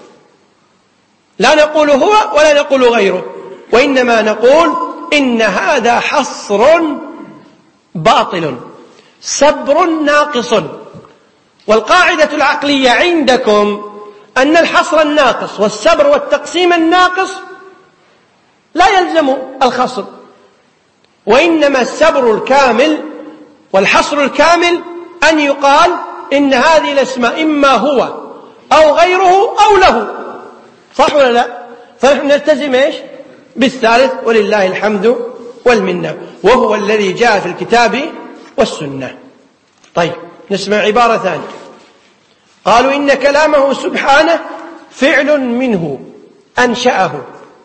لا نقول هو ولا نقول غيره، وإنما نقول إن هذا حصر باطل سبر ناقص. والقاعدة العقلية عندكم أن الحصر الناقص والسبر والتقسيم الناقص لا يلزم الخصر، وإنما السبر الكامل والحصر الكامل أن يقال إن هذه الأسماء إما هو أو غيره أو له، صح ولا لا؟ فنحن نلتزم إيش؟ بالثالث ولله الحمد والمنة، وهو الذي جاء في الكتاب والسنة. طيب نسمع عبارة ثانية. قالوا إن كلامه سبحانه فعل منه أنشأه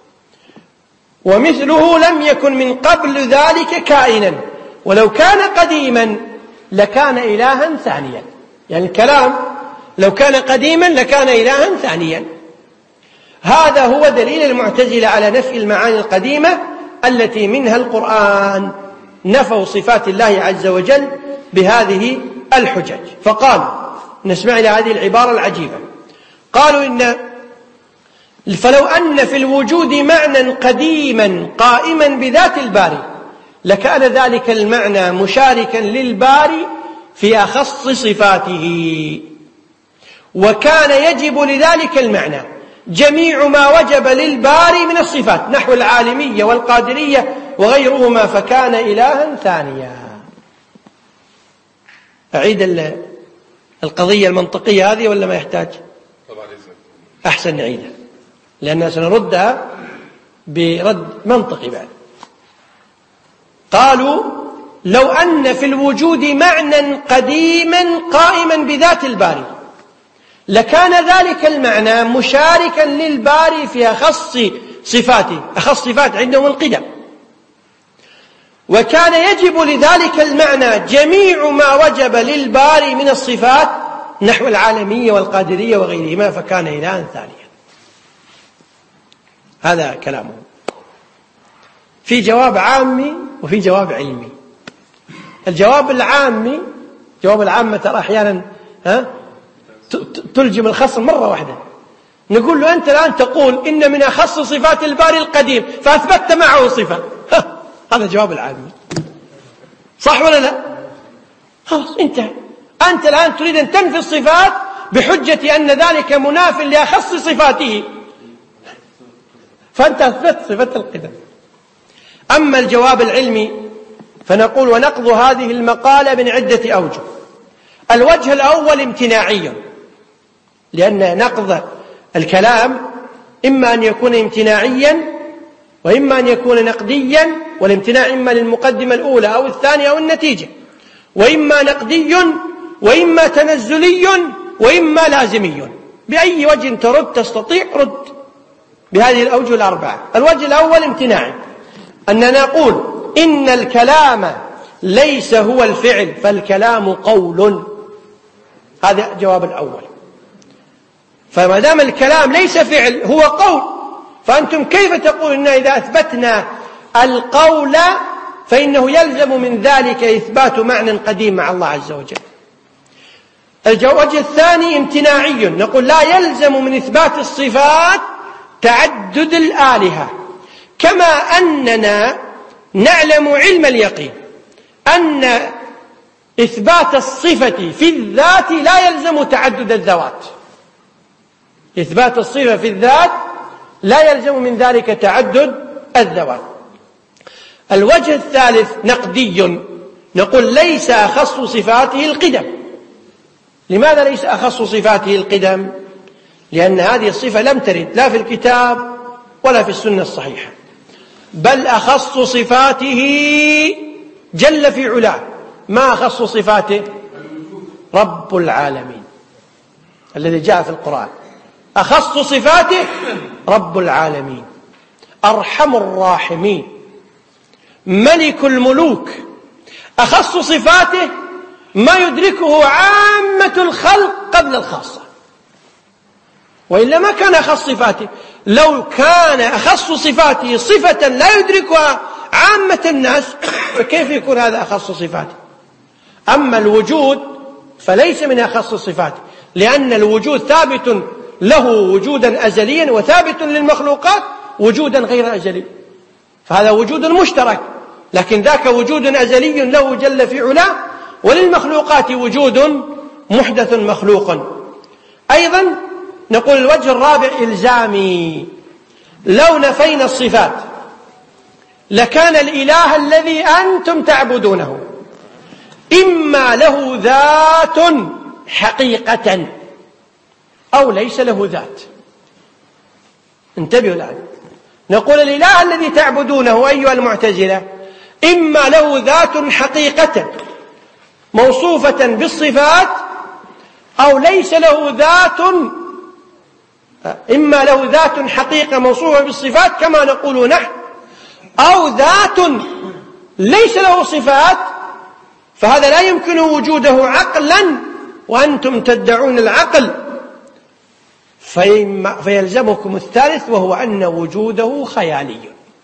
ومثله لم يكن من قبل ذلك كائنا، ولو كان قديما لكان إلها ثانيا. يعني الكلام لو كان قديما لكان إلها ثانيا. هذا هو دليل المعتزلة على نفي المعاني القديمة التي منها القرآن، نفوا صفات الله عز وجل بهذه الحجج. فقال، نسمع إلى هذه العبارة العجيبة، قالوا فلو أن في الوجود معنى قديما قائما بذات الباري لكان ذلك المعنى مشاركا للباري في أخص صفاته، وكان يجب لذلك المعنى جميع ما وجب للباري من الصفات نحو العالمية والقادرية وغيرهما، فكان إلها ثانيا. أعيد القضية المنطقية هذه ولا ما يحتاج؟ أحسن نعيدها لأننا سنردها برد منطقي بعد. قالوا لو أن في الوجود معنى قديما قائما بذات الباري لكان ذلك المعنى مشاركا للباري في أخص صفاته، أخص صفات عندهم القدم، وكان يجب لذلك المعنى جميع ما وجب للباري من الصفات نحو العالمية والقادرية وغيرهما، فكان إلها ثانيا. هذا كلامه. في جواب عامي وفي جواب علمي. الجواب العامي، جواب العامة ترى أحيانا تلجم الخصم مرة واحدة. نقول له أنت الآن تقول إن من أخص صفات الباري القديم فأثبتت معه صفة، هذا جواب العامي، صح ولا لا؟ خلاص انتهى. أنت الآن تريد أن تنفي الصفات بحجة أن ذلك مناف لأخص صفاته، فأنت أثبت صفة القدم. أما الجواب العلمي فنقول ونقض هذه المقالة من عدة أوجه. الوجه الأول امتناعي، لأن نقض الكلام إما أن يكون امتناعيا وإما أن يكون نقديا، والامتناع إما للمقدمة الأولى أو الثانية أو النتيجة، وإما نقدي وإما تنزلي وإما لازمي. بأي وجه ترد تستطيع رد بهذه الأوجه الأربعة. الوجه الأول امتناعي، أننا نقول إن الكلام ليس هو الفعل فالكلام قول. هذا الجواب الأول. فما دام الكلام ليس فعل هو قول، فأنتم كيف تقول إن إذا أثبتنا القول فإنه يلزم من ذلك إثبات معنى قديم مع الله عز وجل؟ الوجه الثاني امتناعي، نقول لا يلزم من إثبات الصفات تعدد الآلهة، كما أننا نعلم علم اليقين أن إثبات الصفة في الذات لا يلزم تعدد الذوات. إثبات الصفة في الذات لا يلزم من ذلك تعدد الذوات. الوجه الثالث نقدي، نقول ليس أخص صفاته القدم. لماذا ليس أخص صفاته القدم؟ لأن هذه الصفة لم ترد لا في الكتاب ولا في السنة الصحيحة، بل أخص صفاته جل في علاه. ما أخص صفاته؟ رب العالمين الذي جاء في القرآن. أخص صفاته رب العالمين، أرحم الراحمين، ملك الملوك. أخص صفاته ما يدركه عامة الخلق قبل الخاصة، وإلا ما كان أخص صفاته. لو كان أخص صفاته صفة لا يدركها عامة الناس فكيف يكون هذا أخص صفاته؟ أما الوجود فليس من أخص صفاته، لأن الوجود ثابت له وجودا أزليا، وثابت للمخلوقات وجودا غير أزلي، فهذا وجود مشترك. لكن ذاك وجود أزلي له جل في علاه، وللمخلوقات وجود محدث مخلوق. أيضا نقول الوجه الرابع إلزامي. لو نفينا الصفات لكان الإله الذي أنتم تعبدونه إما له ذات حقيقة أو ليس له ذات. انتبهوا الآن، نقول الإله الذي تعبدونه أيها المعتزلة إما له ذات حقيقة موصوفة بالصفات أو ليس له ذات، إما له ذات حقيقة موصوفة بالصفات كما نقول نحن، أو ذات ليس له صفات، فهذا لا يمكن وجوده عقلا وأنتم تدعون العقل، فيلزمكم الثالث وهو أن وجوده خيالي.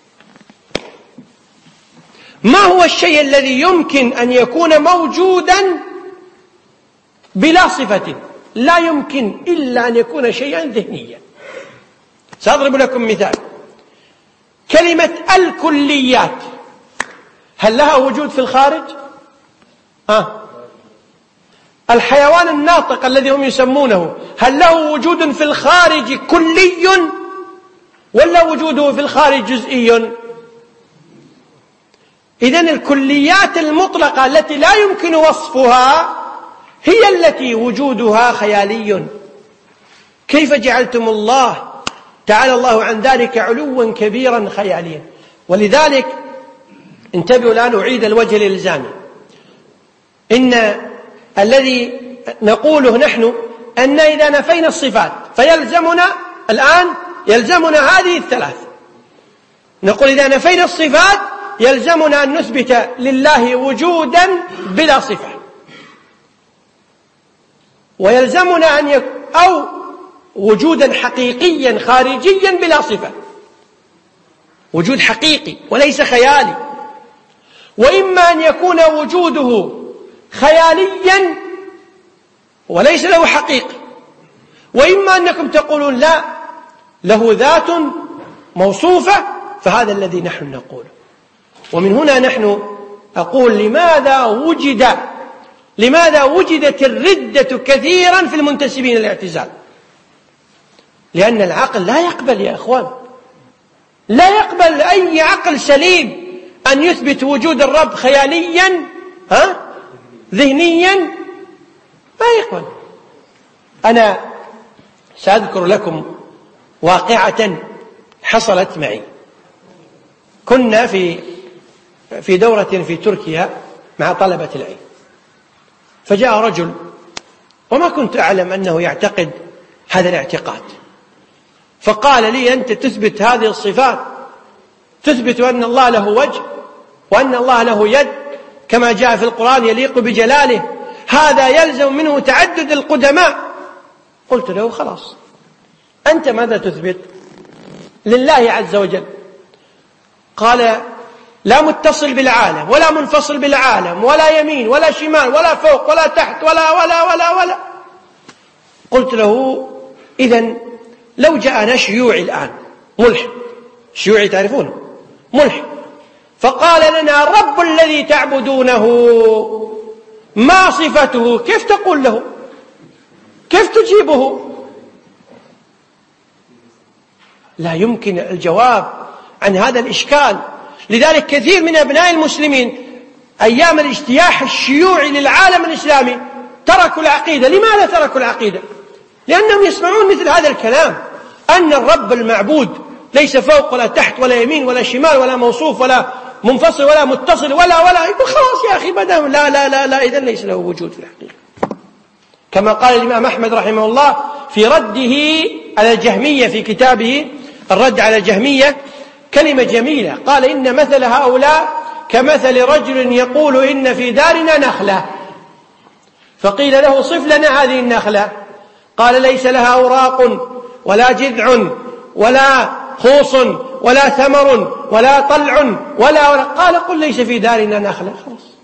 ما هو الشيء الذي يمكن أن يكون موجودا بلا صفة؟ لا يمكن إلا أن يكون شيئا ذهنيا. سأضرب لكم مثال. كلمة الكليات هل لها وجود في الخارج؟ الحيوان الناطق الذي هم يسمونه هل له وجود في الخارج كلي ولا وجوده في الخارج جزئي؟ إذن الكليات المطلقة التي لا يمكن وصفها هي التي وجودها خيالي. كيف جعلتم الله تعالى الله عن ذلك علوا كبيرا خياليا؟ ولذلك انتبهوا الآن، أعيد الوجه الإلزامي. إن الذي نقوله نحن أن إذا نفينا الصفات فيلزمنا الآن يلزمنا هذه الثلاث. نقول إذا نفينا الصفات يلزمنا أن نثبت لله وجودا بلا صفة، ويلزمنا أن أو وجودا حقيقيا خارجيا بلا صفة، وجود حقيقي وليس خيالي. وإما أن يكون وجوده خياليا وليس له حقيقة، وإما أنكم تقولون لا له ذات موصوفة، فهذا الذي نحن نقوله. ومن هنا نحن أقول لماذا وجدت الردة كثيرا في المنتسبين للاعتزال؟ لأن العقل لا يقبل يا أخوان، لا يقبل أي عقل سليم أن يثبت وجود الرب خياليا ذهنيا ما يقبل. أنا سأذكر لكم واقعة حصلت معي. كنا في دورة في تركيا مع طلبة العلم، فجاء رجل وما كنت أعلم أنه يعتقد هذا الاعتقاد، فقال لي: أنت تثبت هذه الصفات، تثبت أن الله له وجه وأن الله له يد كما جاء في القرآن يليق بجلاله، هذا يلزم منه تعدد القدماء. قلت له: خلاص، أنت ماذا تثبت لله عز وجل؟ قال: لا متصل بالعالم ولا منفصل بالعالم ولا يمين ولا شمال ولا فوق ولا تحت ولا ولا ولا ولا. قلت له: إذن لو جاءنا شيوعي الآن ملحد، شيوعي تعرفونه ملحد، فقال لنا: الرب الذي تعبدونه ما صفته؟ كيف تقول له؟ كيف تجيبه؟ لا يمكن الجواب عن هذا الإشكال. لذلك كثير من أبناء المسلمين أيام الاجتياح الشيوعي للعالم الإسلامي تركوا العقيدة. لماذا تركوا العقيدة؟ لأنهم يسمعون مثل هذا الكلام، أن الرب المعبود ليس فوق ولا تحت ولا يمين ولا شمال ولا موصوف ولا منفصل ولا متصل ولا يقول: خلاص يا أخي مدام لا لا لا لا إذن ليس له وجود في الحقيقة. كما قال الإمام أحمد رحمه الله في رده على الجهمية في كتابه الرد على الجهمية كلمة جميلة، قال: إن مثل هؤلاء كمثل رجل يقول: إن في دارنا نخلة، فقيل له: صف لنا هذه النخلة، قال: ليس لها أوراق ولا جذع ولا خوص ولا ثمر ولا طلع ولا قال: قل: ليس في دارنا نخلة. خلاص.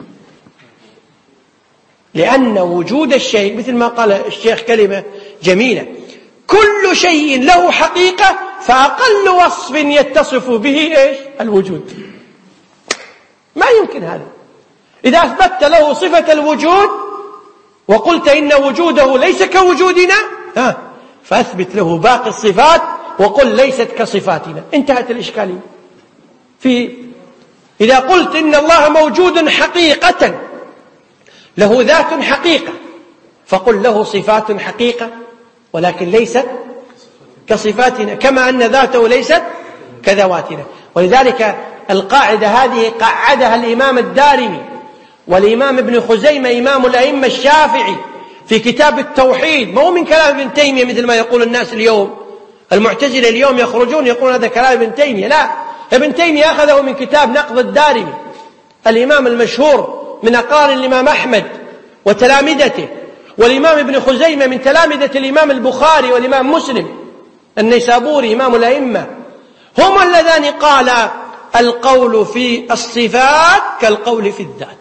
لأن وجود الشيء مثل ما قال الشيخ كلمة جميلة: كل شيء له حقيقة، فأقل وصف يتصف به إيش؟ الوجود. ما يمكن هذا. إذا أثبتت له صفة الوجود وقلت إن وجوده ليس كوجودنا فأثبت له باقي الصفات وقل ليست كصفاتنا. انتهت الإشكالية. إذا قلت إن الله موجود حقيقة له ذات حقيقة، فقل له صفات حقيقة ولكن ليست كصفاتنا، كما أن ذاته ليست كذواتنا. ولذلك القاعدة هذه قعدها الإمام الدارمي والإمام ابن خزيمة إمام الأئمة الشافعي في كتاب التوحيد، مو من كلام ابن تيمية مثل ما يقول الناس اليوم. المعتزلة اليوم يخرجون يقولون هذا كلام ابن تيمية. لا، ابن تيمية أخذه من كتاب نقض الدارمي، الإمام المشهور من أقارن الإمام أحمد وتلامذته، والإمام ابن خزيمة من تلامذة الإمام البخاري والإمام مسلم النيسابوري إمام الأئمة، هم اللذان قال: القول في الصفات كالقول في الذات.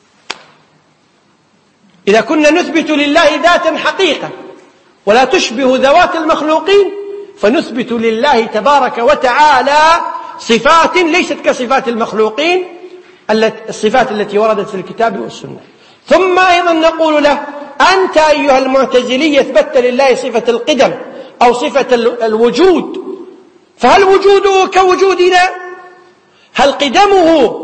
إذا كنا نثبت لله ذاتا حقيقة ولا تشبه ذوات المخلوقين، فنثبت لله تبارك وتعالى صفات ليست كصفات المخلوقين، الصفات التي وردت في الكتاب والسنة. ثم أيضا نقول له: أنت أيها المعتزلي أثبتت لله صفة القدم أو صفة الوجود، فهل وجوده كوجودنا؟ هل قدمه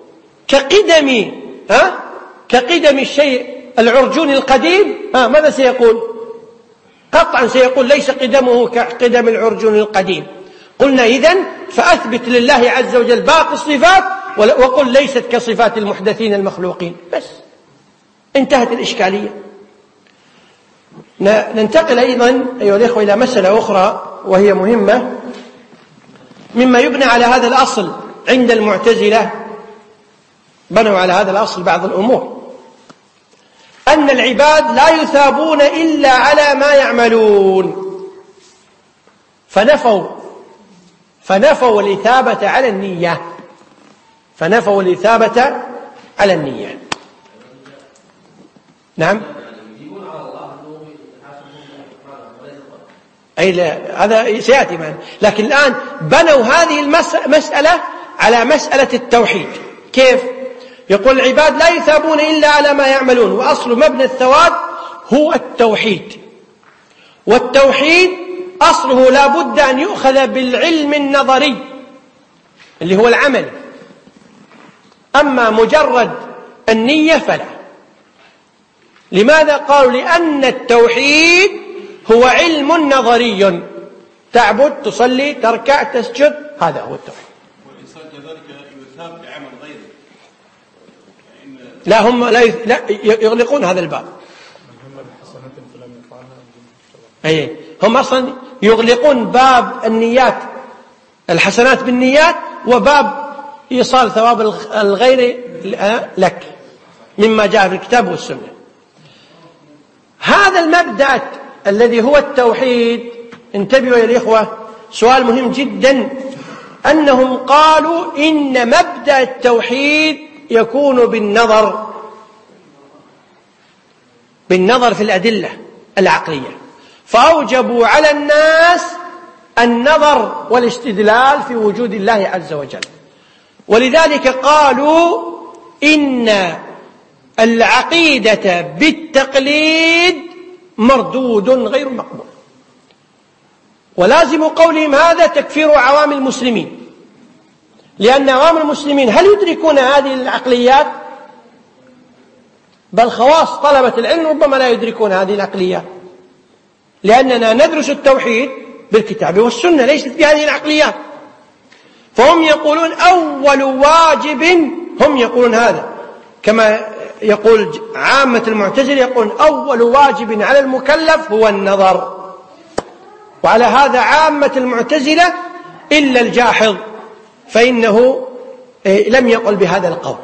كقدم الشيء العرجون القديم؟ ماذا سيقول؟ قطعا سيقول: ليس قدمه كقدم العرجون القديم. قلنا: إذن فأثبت لله عز وجل باقي الصفات وقل ليست كصفات المحدثين المخلوقين. بس انتهت الإشكالية. ننتقل أيضا أيها الإخوة إلى مسألة أخرى وهي مهمة، مما يبنى على هذا الأصل عند المعتزلة، بنوا على هذا الأصل بعض الأمور، أن العباد لا يثابون إلا على ما يعملون، فنفوا الإثابة على النية، فنفوا الإثابة على النية. نعم. أي لا، هذا سيأتي معنا. لكن الآن بنوا هذه المسألة على مسألة التوحيد. كيف؟ يقول: العباد لا يثابون إلا على ما يعملون، وأصل مبنى الثواب هو التوحيد، والتوحيد أصله لا بد أن يؤخذ بالعلم النظري اللي هو العمل، أما مجرد النية فلا. لماذا؟ قالوا لأن التوحيد هو علم نظري، تعبد، تصلي، تركع، تسجد، هذا هو التوحيد. والإنسان كذلك يثاب بعمل غيره. لا، هم لا يغلقون هذا الباب. أي هم أصلا يغلقون باب النيات، الحسنات بالنيات، وباب إيصال ثواب الغير لك مما جاء في الكتاب والسنة. هذا المبدأ الذي هو التوحيد، انتبهوا يا الإخوة، سؤال مهم جدا، أنهم قالوا إن مبدأ التوحيد يكون بالنظر في الأدلة العقلية، فأوجبوا على الناس النظر والاستدلال في وجود الله عز وجل. ولذلك قالوا إن العقيدة بالتقليد مردود غير مقبول. ولازم قولهم هذا تكفير عوام المسلمين، لأن عوام المسلمين هل يدركون هذه العقليات؟ بل خواص طلبة العلم ربما لا يدركون هذه العقليات، لأننا ندرس التوحيد بالكتاب والسنة، ليست بهذه العقليات. فهم يقولون أول واجب، هم يقولون هذا كما يقول عامة المعتزلة، يقولون أول واجب على المكلف هو النظر. وعلى هذا عامة المعتزلة إلا الجاحظ، فإنه لم يقل بهذا القول.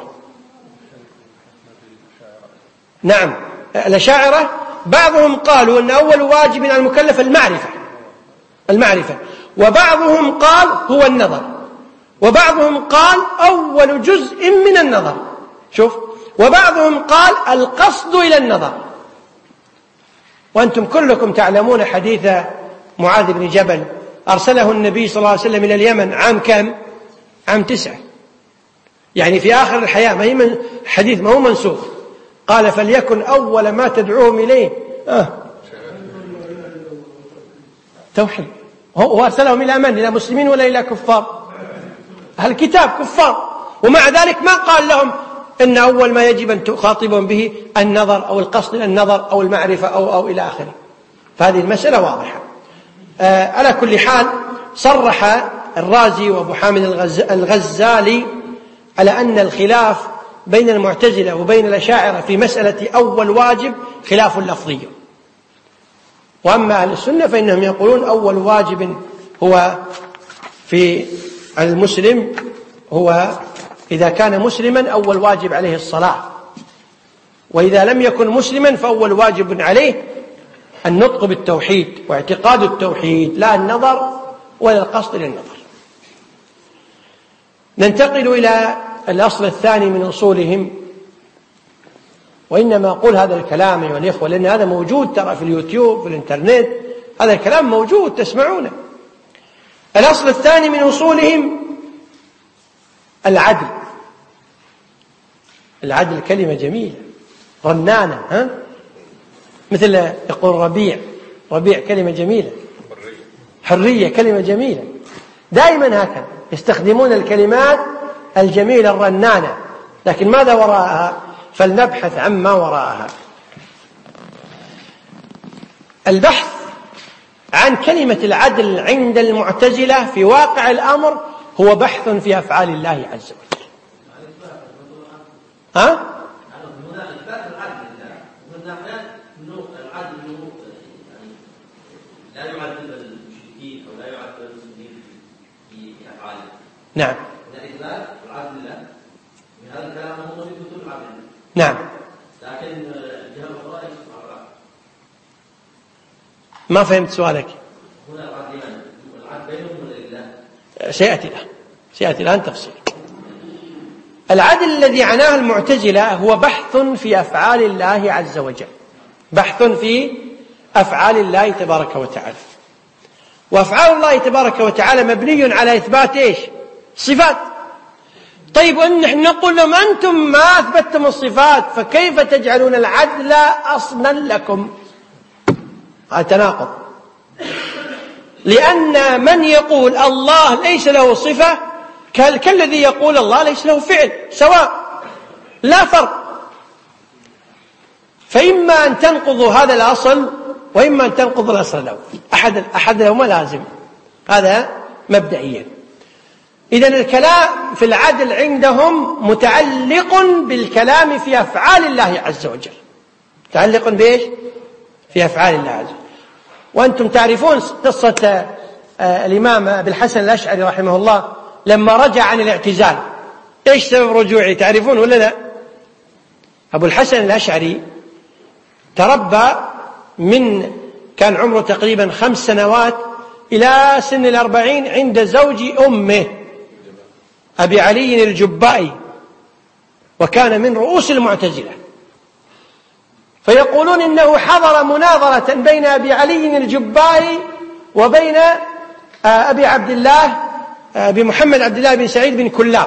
نعم، الأشاعرة بعضهم قالوا أن أول واجب على المكلف المعرفة، وبعضهم قال هو النظر، وبعضهم قال أول جزء من النظر، شوف، وبعضهم قال القصد إلى النظر. وأنتم كلكم تعلمون حديث معاذ بن جبل أرسله النبي صلى الله عليه وسلم إلى اليمن عام كم؟ عام 9، يعني في آخر الحياة، ما هي حديث ما هو منسوخ. قال فليكن أول ما تدعوهم إليه توحيد. هو أرسلهم إلى من؟ إلى مسلمين ولا إلى كفار؟ أهل الكتاب كفار، ومع ذلك ما قال لهم إن أول ما يجب أن تخاطبهم به النظر أو القصد إلى النظر أو المعرفة أو إلى آخره. فهذه المسألة واضحة. على كل حال صرح الرازي وأبو حامد الغزالي على أن الخلاف بين المعتزلة وبين الأشاعرة في مسألة أول واجب خلاف لفظي، وأما أهل السنة فإنهم يقولون أول واجب هو في المسلم هو إذا كان مسلما أول واجب عليه الصلاة، وإذا لم يكن مسلما فأول واجب عليه النطق بالتوحيد واعتقاد التوحيد، لا النظر ولا القصد للنظر. ننتقل إلى الأصل الثاني من أصولهم، وإنما أقول هذا الكلام أيها الإخوة لأن هذا موجود ترى في اليوتيوب في الإنترنت، هذا الكلام موجود تسمعونه. الأصل الثاني من أصولهم العدل. العدل كلمة جميلة رنانة، مثل يقول ربيع كلمة جميلة، حرية كلمة جميلة، دائما هكذا يستخدمون الكلمات الجميلة الرنانة، لكن ماذا وراءها؟ فلنبحث عما وراءها. البحث عن كلمة العدل عند المعتزلة في واقع الأمر هو بحث في أفعال الله عز وجل. لا يعذب المشركين أو لا يعذب المسلمين في أفعالهم. نعم. الإثبات والعدل لله، من هذا الكلام هو صفة العدل. نعم. لكن جهة الأخرى ما فهمت سؤالك. هنا العدل بينهم ولا لله؟ سيأتي الآن تفصيل. العدل الذي عناه المعتزلة هو بحث في أفعال الله عز وجل، بحث في أفعال الله تبارك وتعالى. وأفعال الله تبارك وتعالى مبني على إثبات إيش؟ صفات. طيب وإن نحن نقول لهم أنتم ما أثبتتم الصفات فكيف تجعلون العدل أصلا لكم؟ هذا تناقض، لأن من يقول الله ليس له صفة كالذي يقول الله ليس له فعل، سواء. لا فرق. فإما أن تنقضوا هذا الأصل وإما أن تنقضوا الأصل الأول، أحدهما لازم، هذا مبدئيا. إذن الكلام في العدل عندهم متعلق بالكلام في أفعال الله عز وجل، متعلق بإيش؟ في أفعال الله عز وجل. وأنتم تعرفون قصة الإمام أبي الحسن الأشعري رحمه الله لما رجع عن الاعتزال. إيش سبب رجوعه؟ تعرفون ولا لا؟ أبو الحسن الأشعري تربى كان عمره تقريبا 5 سنوات إلى سن 40 عند زوج أمه أبي علي الجبائي، وكان من رؤوس المعتزلة. فيقولون إنه حضر مناظرة بين أبي علي الجبائي وبين أبي عبد الله بمحمد عبد الله بن سعيد بن كلاب،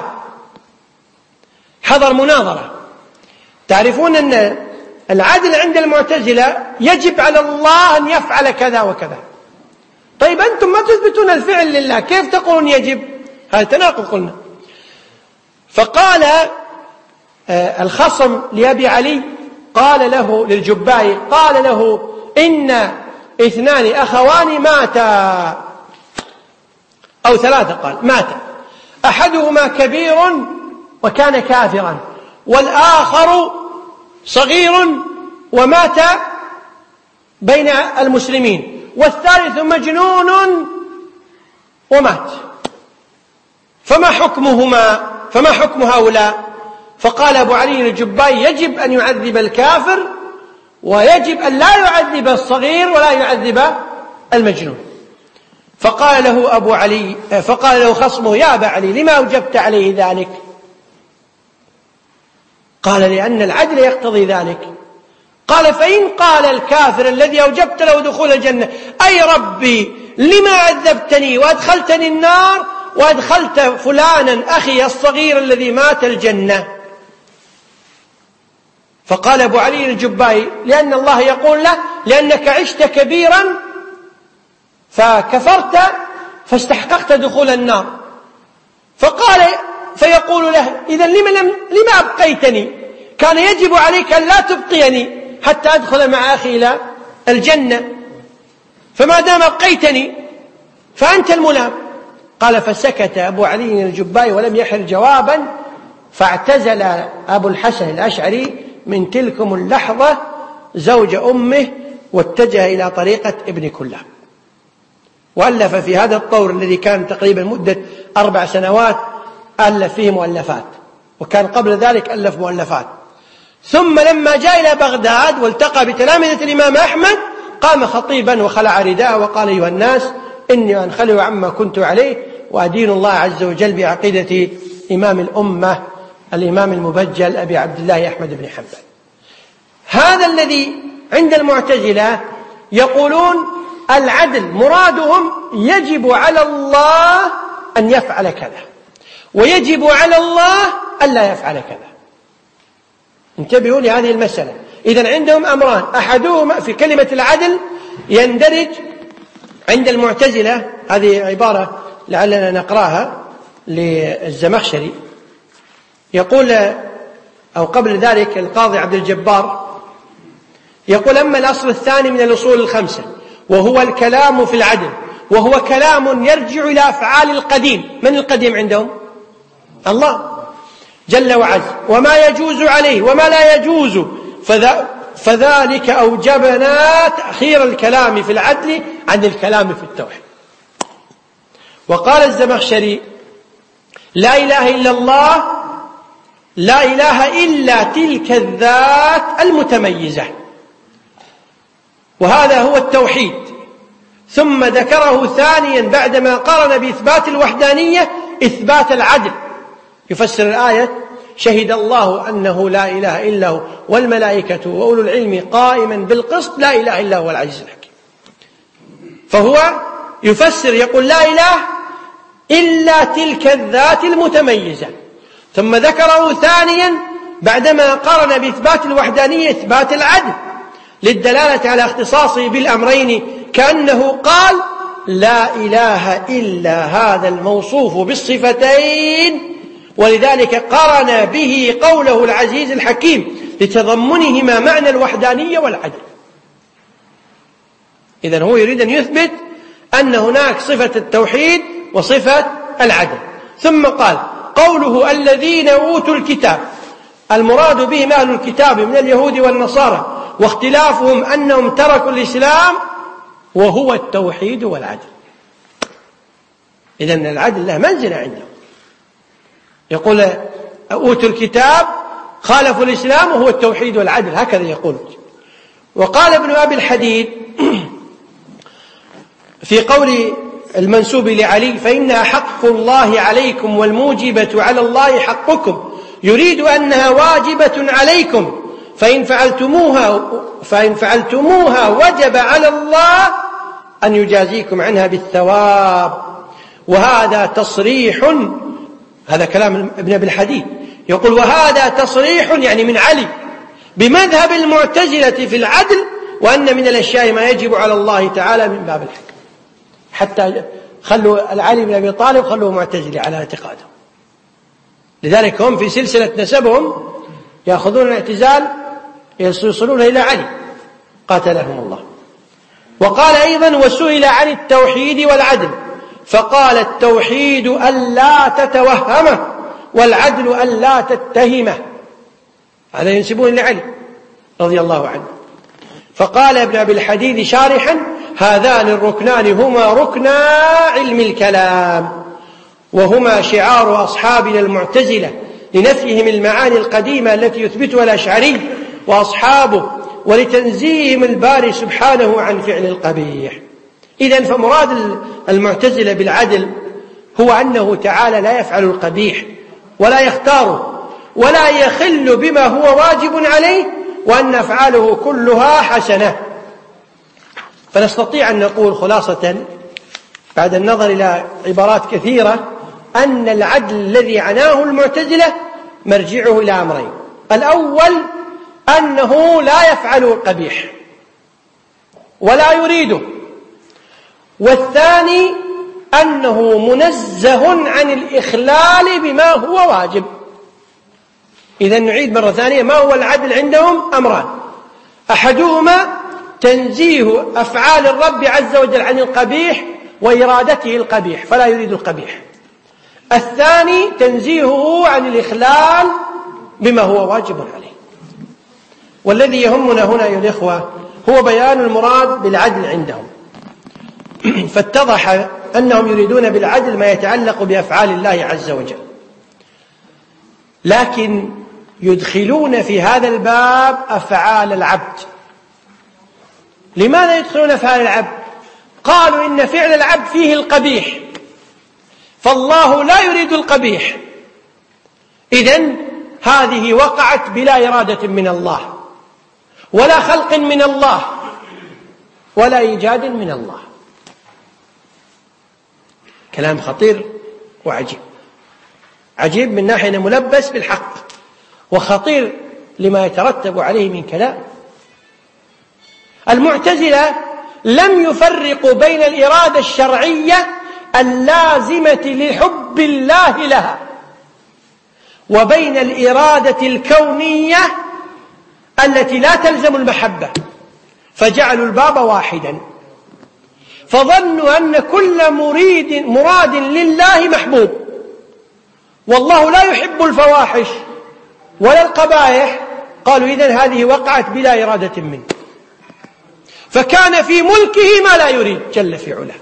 حضر مناظرة. تعرفون أن العدل عند المعتزلة يجب على الله أن يفعل كذا وكذا. طيب أنتم ما تثبتون الفعل لله، كيف تقولون يجب؟ هذا تناقض قلنا. فقال الخصم لأبي علي قال له للجبائي، قال له إن 2 أخوان ماتا، أو 3 قال ماتا، أحدهما كبير وكان كافرا، والآخر صغير ومات بين المسلمين، والثالث مجنون ومات، فما حكم هؤلاء؟ فقال أبو علي الجبائي يجب أن يعذب الكافر، ويجب أن لا يعذب الصغير ولا يعذب المجنون. فقال له خصمه يا أبا علي لما أوجبت عليه ذلك؟ قال لأن العدل يقتضي ذلك. قال فإن قال الكافر الذي أوجبت له دخول الجنة أي ربي لما عذبتني وأدخلتني النار وأدخلت فلانا أخي الصغير الذي مات الجنة؟ فقال أبو علي الجبائي لأن الله يقول له لأنك عشت كبيرا فكفرت فاستحققت دخول النار. فيقول له إذن لما أبقيتني؟ كان يجب عليك أن لا تبقيني حتى أدخل مع أخي إلى الجنة، فما دام أبقيتني فأنت الملام. قال فسكت أبو علي الجبائي ولم يحر جوابا، فاعتزل أبو الحسن الأشعري من تلكم اللحظة زوج أمه واتجه إلى طريقة ابن كلاب، وألف في هذا الطور الذي كان تقريبا مدة 4 سنوات ألف فيه مؤلفات، وكان قبل ذلك ألف مؤلفات. ثم لما جاء إلى بغداد والتقى بتلامذة الإمام أحمد قام خطيبا وخلع رداءه وقال أيها الناس إني أنخلع عما كنت عليه وأدين الله عز وجل بعقيدة إمام الأمة الإمام المبجل أبي عبد الله أحمد بن حنبل. هذا الذي عند المعتزلة يقولون العدل مرادهم يجب على الله أن يفعل كذا ويجب على الله ألا يفعل كذا. انتبهوا لهذه المسألة. إذن عندهم أمران، أحدهما في كلمة العدل يندرج عند المعتزلة، هذه عبارة لعلنا نقراها للزمخشري، يقول أو قبل ذلك القاضي عبد الجبار يقول أما الأصل الثاني من الأصول ال5 وهو الكلام في العدل، وهو كلام يرجع إلى أفعال القديم. من القديم عندهم؟ الله جل وعز، وما يجوز عليه وما لا يجوز، فذلك أوجبنا تأخير الكلام في العدل عن الكلام في التوحيد. وقال الزمخشري لا إله إلا الله، لا إله إلا تلك الذات المتميزة، وهذا هو التوحيد. ثم ذكره ثانيا بعدما قارن بإثبات الوحدانية إثبات العدل، يفسر الآية شهد الله أنه لا إله إلا هو والملائكة وأولو العلم قائما بالقسط لا إله إلا هو العزيز الحكيم. فهو يفسر يقول لا إله إلا تلك الذات المتميزة. ثم ذكره ثانيا بعدما قارن بإثبات الوحدانية إثبات العدل للدلالة على اختصاصه بالأمرين، كأنه قال لا إله إلا هذا الموصوف بالصفتين ولذلك قرن به قوله العزيز الحكيم لتضمنهما معنى الوحدانية والعدل. إذن هو يريد أن يثبت أن هناك صفة التوحيد وصفة العدل. ثم قال قوله الذين أوتوا الكتاب، المراد بهم أهل الكتاب من اليهود والنصارى، واختلافهم أنهم تركوا الإسلام وهو التوحيد والعدل. إذن العدل له منزلة عندهم. يقول أوتوا الكتاب خالفوا الإسلام وهو التوحيد والعدل، هكذا يقول. وقال ابن أبي الحديد في قول المنسوب لعلي فإنها حق الله عليكم والموجبة على الله حقكم، يريد أنها واجبة عليكم، فإن فعلتموها وجب على الله أن يجازيكم عنها بالثواب. وهذا تصريح، هذا كلام ابن أبي الحديد، يقول وهذا تصريح يعني من علي بمذهب المعتزلة في العدل، وأن من الأشياء ما يجب على الله تعالى من باب الحكم. حتى خلوا العلي بن أبي طالب خلوه معتزلي على اعتقادهم. لذلك هم في سلسلة نسبهم يأخذون الاعتزال يصلون إلى علي قاتلهم الله. وقال أيضا وسئل عن التوحيد والعدل فقال التوحيد ألا تتوهمه والعدل ألا تتهمه. هذا ينسبون لعلي رضي الله عنه. فقال ابن أبي الحديد شارحا هذان الركنان هما ركنا علم الكلام، وهما شعار أصحابنا المعتزلة لنفيهم المعاني القديمة التي يثبتها الأشعري وأصحابه، ولتنزيهم الباري سبحانه عن فعل القبيح. إذن فمراد المعتزلة بالعدل هو أنه تعالى لا يفعل القبيح ولا يختاره ولا يخل بما هو واجب عليه، وأن أفعاله كلها حسنة. فنستطيع أن نقول خلاصة بعد النظر إلى عبارات كثيرة أن العدل الذي عناه المعتزلة مرجعه إلى أمرين: الأول أنه لا يفعل القبيح ولا يريده، والثاني أنه منزه عن الإخلال بما هو واجب. إذن نعيد مرة ثانية ما هو العدل عندهم؟ أمران: أحدهما تنزيه أفعال الرب عز وجل عن القبيح وإرادته القبيح فلا يريد القبيح، الثاني تنزيهه عن الإخلال بما هو واجب عليه. والذي يهمنا هنا أيها الإخوة هو بيان المراد بالعدل عندهم. فاتضح أنهم يريدون بالعدل ما يتعلق بأفعال الله عز وجل، لكن يدخلون في هذا الباب أفعال العبد. لماذا يدخلون أفعال العبد؟ قالوا إن فعل العبد فيه القبيح، فالله لا يريد القبيح، إذن هذه وقعت بلا إرادة من الله ولا خلق من الله ولا إيجاد من الله. كلام خطير وعجيب، عجيب من ناحية أنه ملبس بالحق، وخطير لما يترتب عليه من كلام. المعتزلة لم يفرقوا بين الإرادة الشرعية اللازمة لحب الله لها وبين الإرادة الكونية التي لا تلزم المحبة، فجعلوا الباب واحدا، فظنوا أن كل مراد لله محبوب، والله لا يحب الفواحش ولا القبائح. قالوا إذن هذه وقعت بلا إرادة منه، فكان في ملكه ما لا يريد جل في علاه،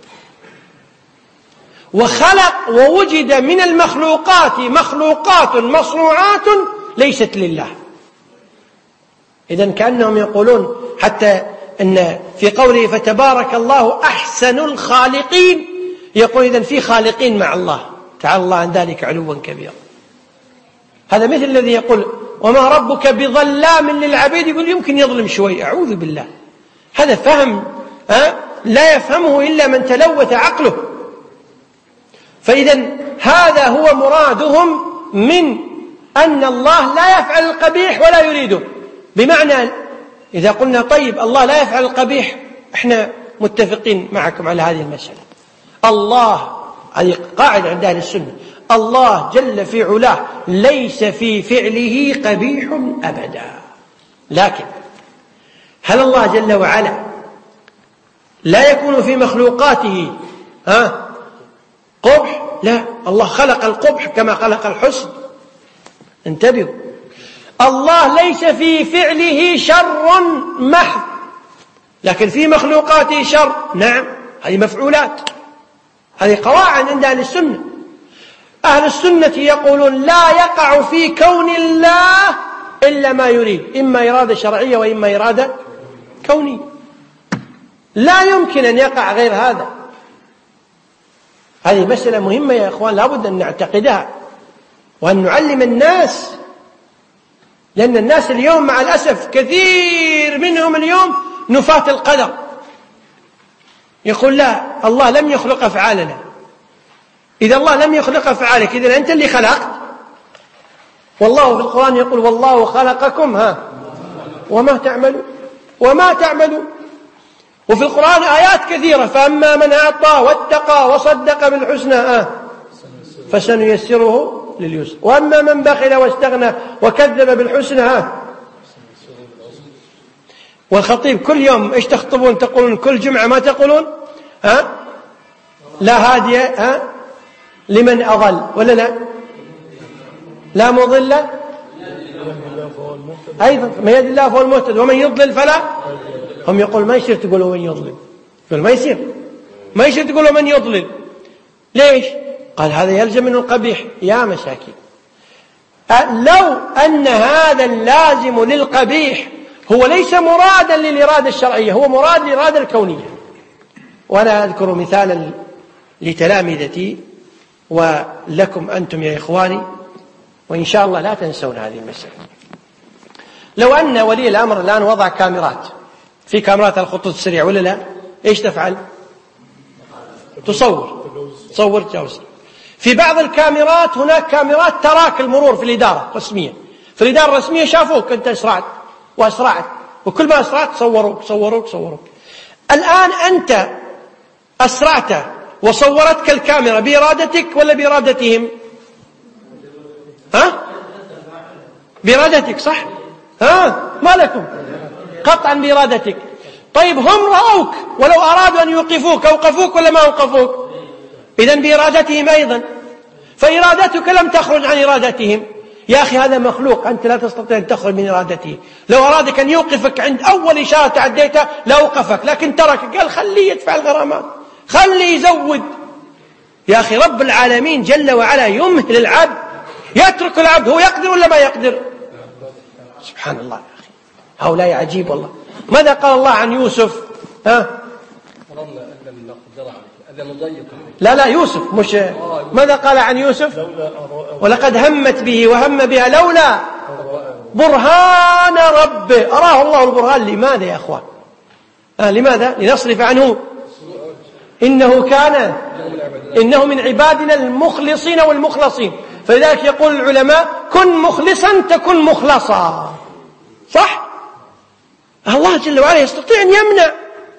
وخلق ووجد من المخلوقات مخلوقات مصنوعات ليست لله. إذن كأنهم يقولون حتى أن في قوله فتبارك الله أحسن الخالقين، يقول إذن في خالقين مع الله تعالى الله عن ذلك علوا كبيرا. هذا مثل الذي يقول وما ربك بظلام للعبيد، يقول يمكن يظلم شوي، أعوذ بالله. هذا فهم لا يفهمه إلا من تلوث عقله. فإذا هذا هو مرادهم من أن الله لا يفعل القبيح ولا يريده. بمعنى إذا قلنا طيب الله لا يفعل القبيح، احنا متفقين معكم على هذه المسألة. الله، هذه قاعدة عند أهل السنة، الله جل في علاه ليس في فعله قبيح أبدا. لكن هل الله جل وعلا لا يكون في مخلوقاته قبح؟ لا، الله خلق القبح كما خلق الحسن. انتبهوا، الله ليس في فعله شر محض، لكن في مخلوقاته شر. نعم، هذه مفعولات، هذه قواعد عند أهل السنة. أهل السنة يقولون لا يقع في كون الله إلا ما يريد، إما إرادة شرعية وإما إرادة كونية، لا يمكن أن يقع غير هذا. هذه مسألة مهمة يا إخوان، لابد أن نعتقدها وأن نعلم الناس، لأن الناس اليوم مع الأسف كثير منهم اليوم نفاة القدر، يقول لا، الله لم يخلق أفعالنا. إذا الله لم يخلق أفعالك، إذن أنت اللي خلقت. والله في القرآن يقول والله خلقكم وما تعملوا. وفي القرآن آيات كثيرة، فأما من أعطى واتقى وصدق بالحسنى فسنيسره لليسر، وأما من بخل واستغنى وكذب بالحسنى. والخطيب كل يوم إيش تخطبون؟ تقولون كل جمعة ما تقولون لا هادي لمن أضل، ولا لا مضل أيضا من يهد الله فهو المهتد ومن يضلل فلا. هم يقول ما يصير تقولوا من يضلل، يقول ما يصير تقولوا من يضلل. ليش؟ قال هذا يلزم منه القبيح. يا مساكين، لو أن هذا اللازم للقبيح هو ليس مرادا للإرادة الشرعية، هو مراد للإرادة الكونية. وأنا أذكر مثالا لتلامذتي ولكم أنتم يا إخواني، وإن شاء الله لا تنسون هذه المسألة. لو أن ولي الأمر الآن وضع كاميرات، في كاميرات الخطوط السريعة ولا لا، إيش تفعل؟ تصور جوزة. في بعض الكاميرات هناك كاميرات تراك المرور في الإدارة الرسمية، في الإدارة الرسمية شافوك أنت أسرعت وكل ما أسرعت صوروك. الآن أنت أسرعت وصورتك الكاميرا بإرادتك ولا بإرادتهم؟ بإرادتك، صح؟ ما لكم؟ قطعا بإرادتك. طيب هم رأوك ولو أرادوا أن يوقفوك أوقفوك ولا ما أوقفوك؟ إذن بإرادتهم أيضا، فإرادتك لم تخرج عن إرادتهم. يا أخي هذا مخلوق، أنت لا تستطيع أن تخرج من إرادته. لو أرادك أن يوقفك عند أول إشارة تعديتها لأوقفك، لكن تركك، قال خليه يدفع الغرامات، خليه يزود. يا أخي رب العالمين جل وعلا يمهل العبد، يترك العبد، هو يقدر ولا ما يقدر؟ سبحان الله يا أخي، هؤلاء عجيب والله. ماذا قال الله عن يوسف؟ لا يوسف مش، ماذا قال عن يوسف؟ ولقد همت به وهم بها لولا برهان ربه. أراه الله البرهان. لماذا يا أخوان؟ لماذا؟ لنصرف عنه إنه من عبادنا المخلصين والمخلصين. فلذلك يقول العلماء كن مخلصا تكن مخلصا، صح؟ الله جل وعلا يستطيع أن يمنع،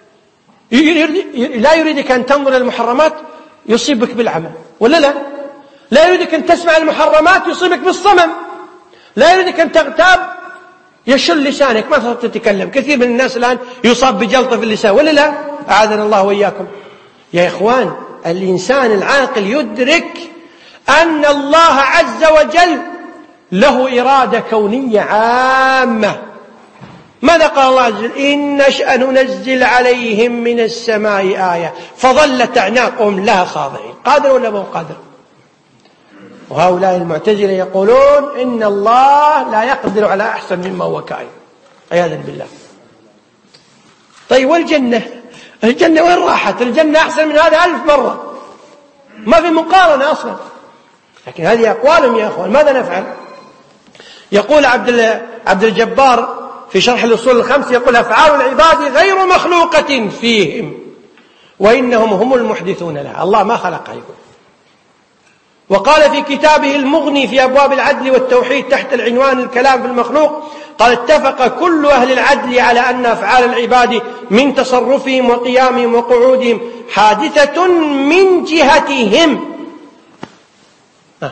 لا يريدك أن تنظر المحرمات يصيبك بالعمى، ولا لا يريدك أن تسمع المحرمات يصيبك بالصمم، لا يريدك أن تغتاب يشل لسانك ما تتكلم. كثير من الناس الآن يصاب بجلطة في اللسان، ولا لا؟ أعاذنا الله وإياكم. يا إخوان، الإنسان العاقل يدرك أن الله عز وجل له إرادة كونية عامة. ماذا قال الله عز وجل؟ إن نشأ ننزل عليهم من السماء آية فظلت أعناقهم لها خاضعين. قادر ولا مو قادر؟ وهؤلاء المعتزلة يقولون إن الله لا يقدر على أحسن مما هو كائن، عياذا بالله. طيب والجنة؟ الجنة وين راحت؟ الجنة أحسن من هذا 1000 مرة، ما في مقارنة أصلا. لكن هذه أقوالهم يا أخوان، ماذا نفعل؟ يقول عبد الجبار في شرح الأصول الخمس، يقول أفعال العباد غير مخلوقة فيهم وإنهم هم المحدثون لها. الله ما خلقها يقول. وقال في كتابه المغني في أبواب العدل والتوحيد تحت العنوان الكلام في المخلوق، قال اتفق كل أهل العدل على أن أفعال العباد من تصرفهم وقيامهم وقعودهم حادثة من جهتهم.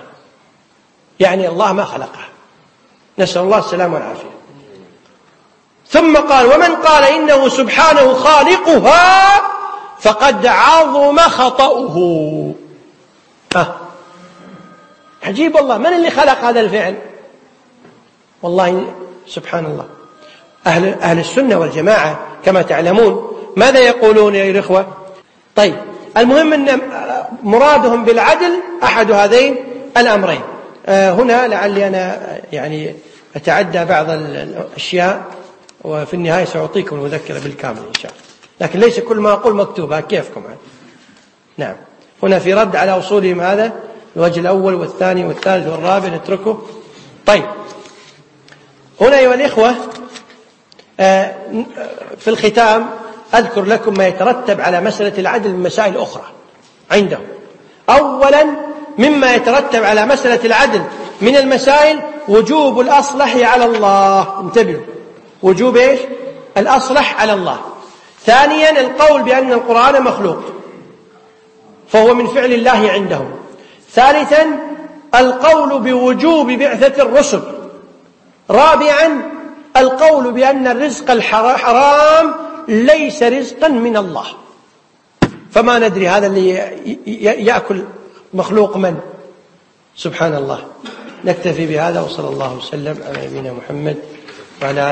يعني الله ما خلقها، نسأل الله السلامة والعافية. ثم قال: ومن قال إنه سبحانه خالقها فقد عظم خطأه. عجيب والله، من اللي خلق هذا الفعل؟ والله سبحان الله. أهل السنة والجماعة كما تعلمون ماذا يقولون يا الإخوة؟ طيب، المهم أن مرادهم بالعدل أحد هذين الأمرين. هنا لعلي أنا يعني أتعدى بعض الأشياء، وفي النهاية سأعطيكم المذكرة بالكامل إن شاء الله، لكن ليس كل ما أقول مكتوبة كيفكم يعني. نعم، هنا في رد على أصولهم هذا، الوجه الأول والثاني والثالث والرابع نتركه. طيب، هنا أيها الإخوة في الختام أذكر لكم ما يترتب على مسألة العدل من مسائل أخرى عندهم. أولا مما يترتب على مسألة العدل من المسائل وجوب الأصلح على الله. انتبهوا، وجوب إيش؟ الأصلح على الله. ثانيا القول بأن القرآن مخلوق فهو من فعل الله عندهم. ثالثا القول بوجوب بعثة الرسل. رابعا القول بأن الرزق الحرام ليس رزقا من الله، فما ندري هذا اللي يأكل مخلوق من؟ سبحان الله. نكتفي بهذا، وصلى الله وسلم على نبينا محمد وعلى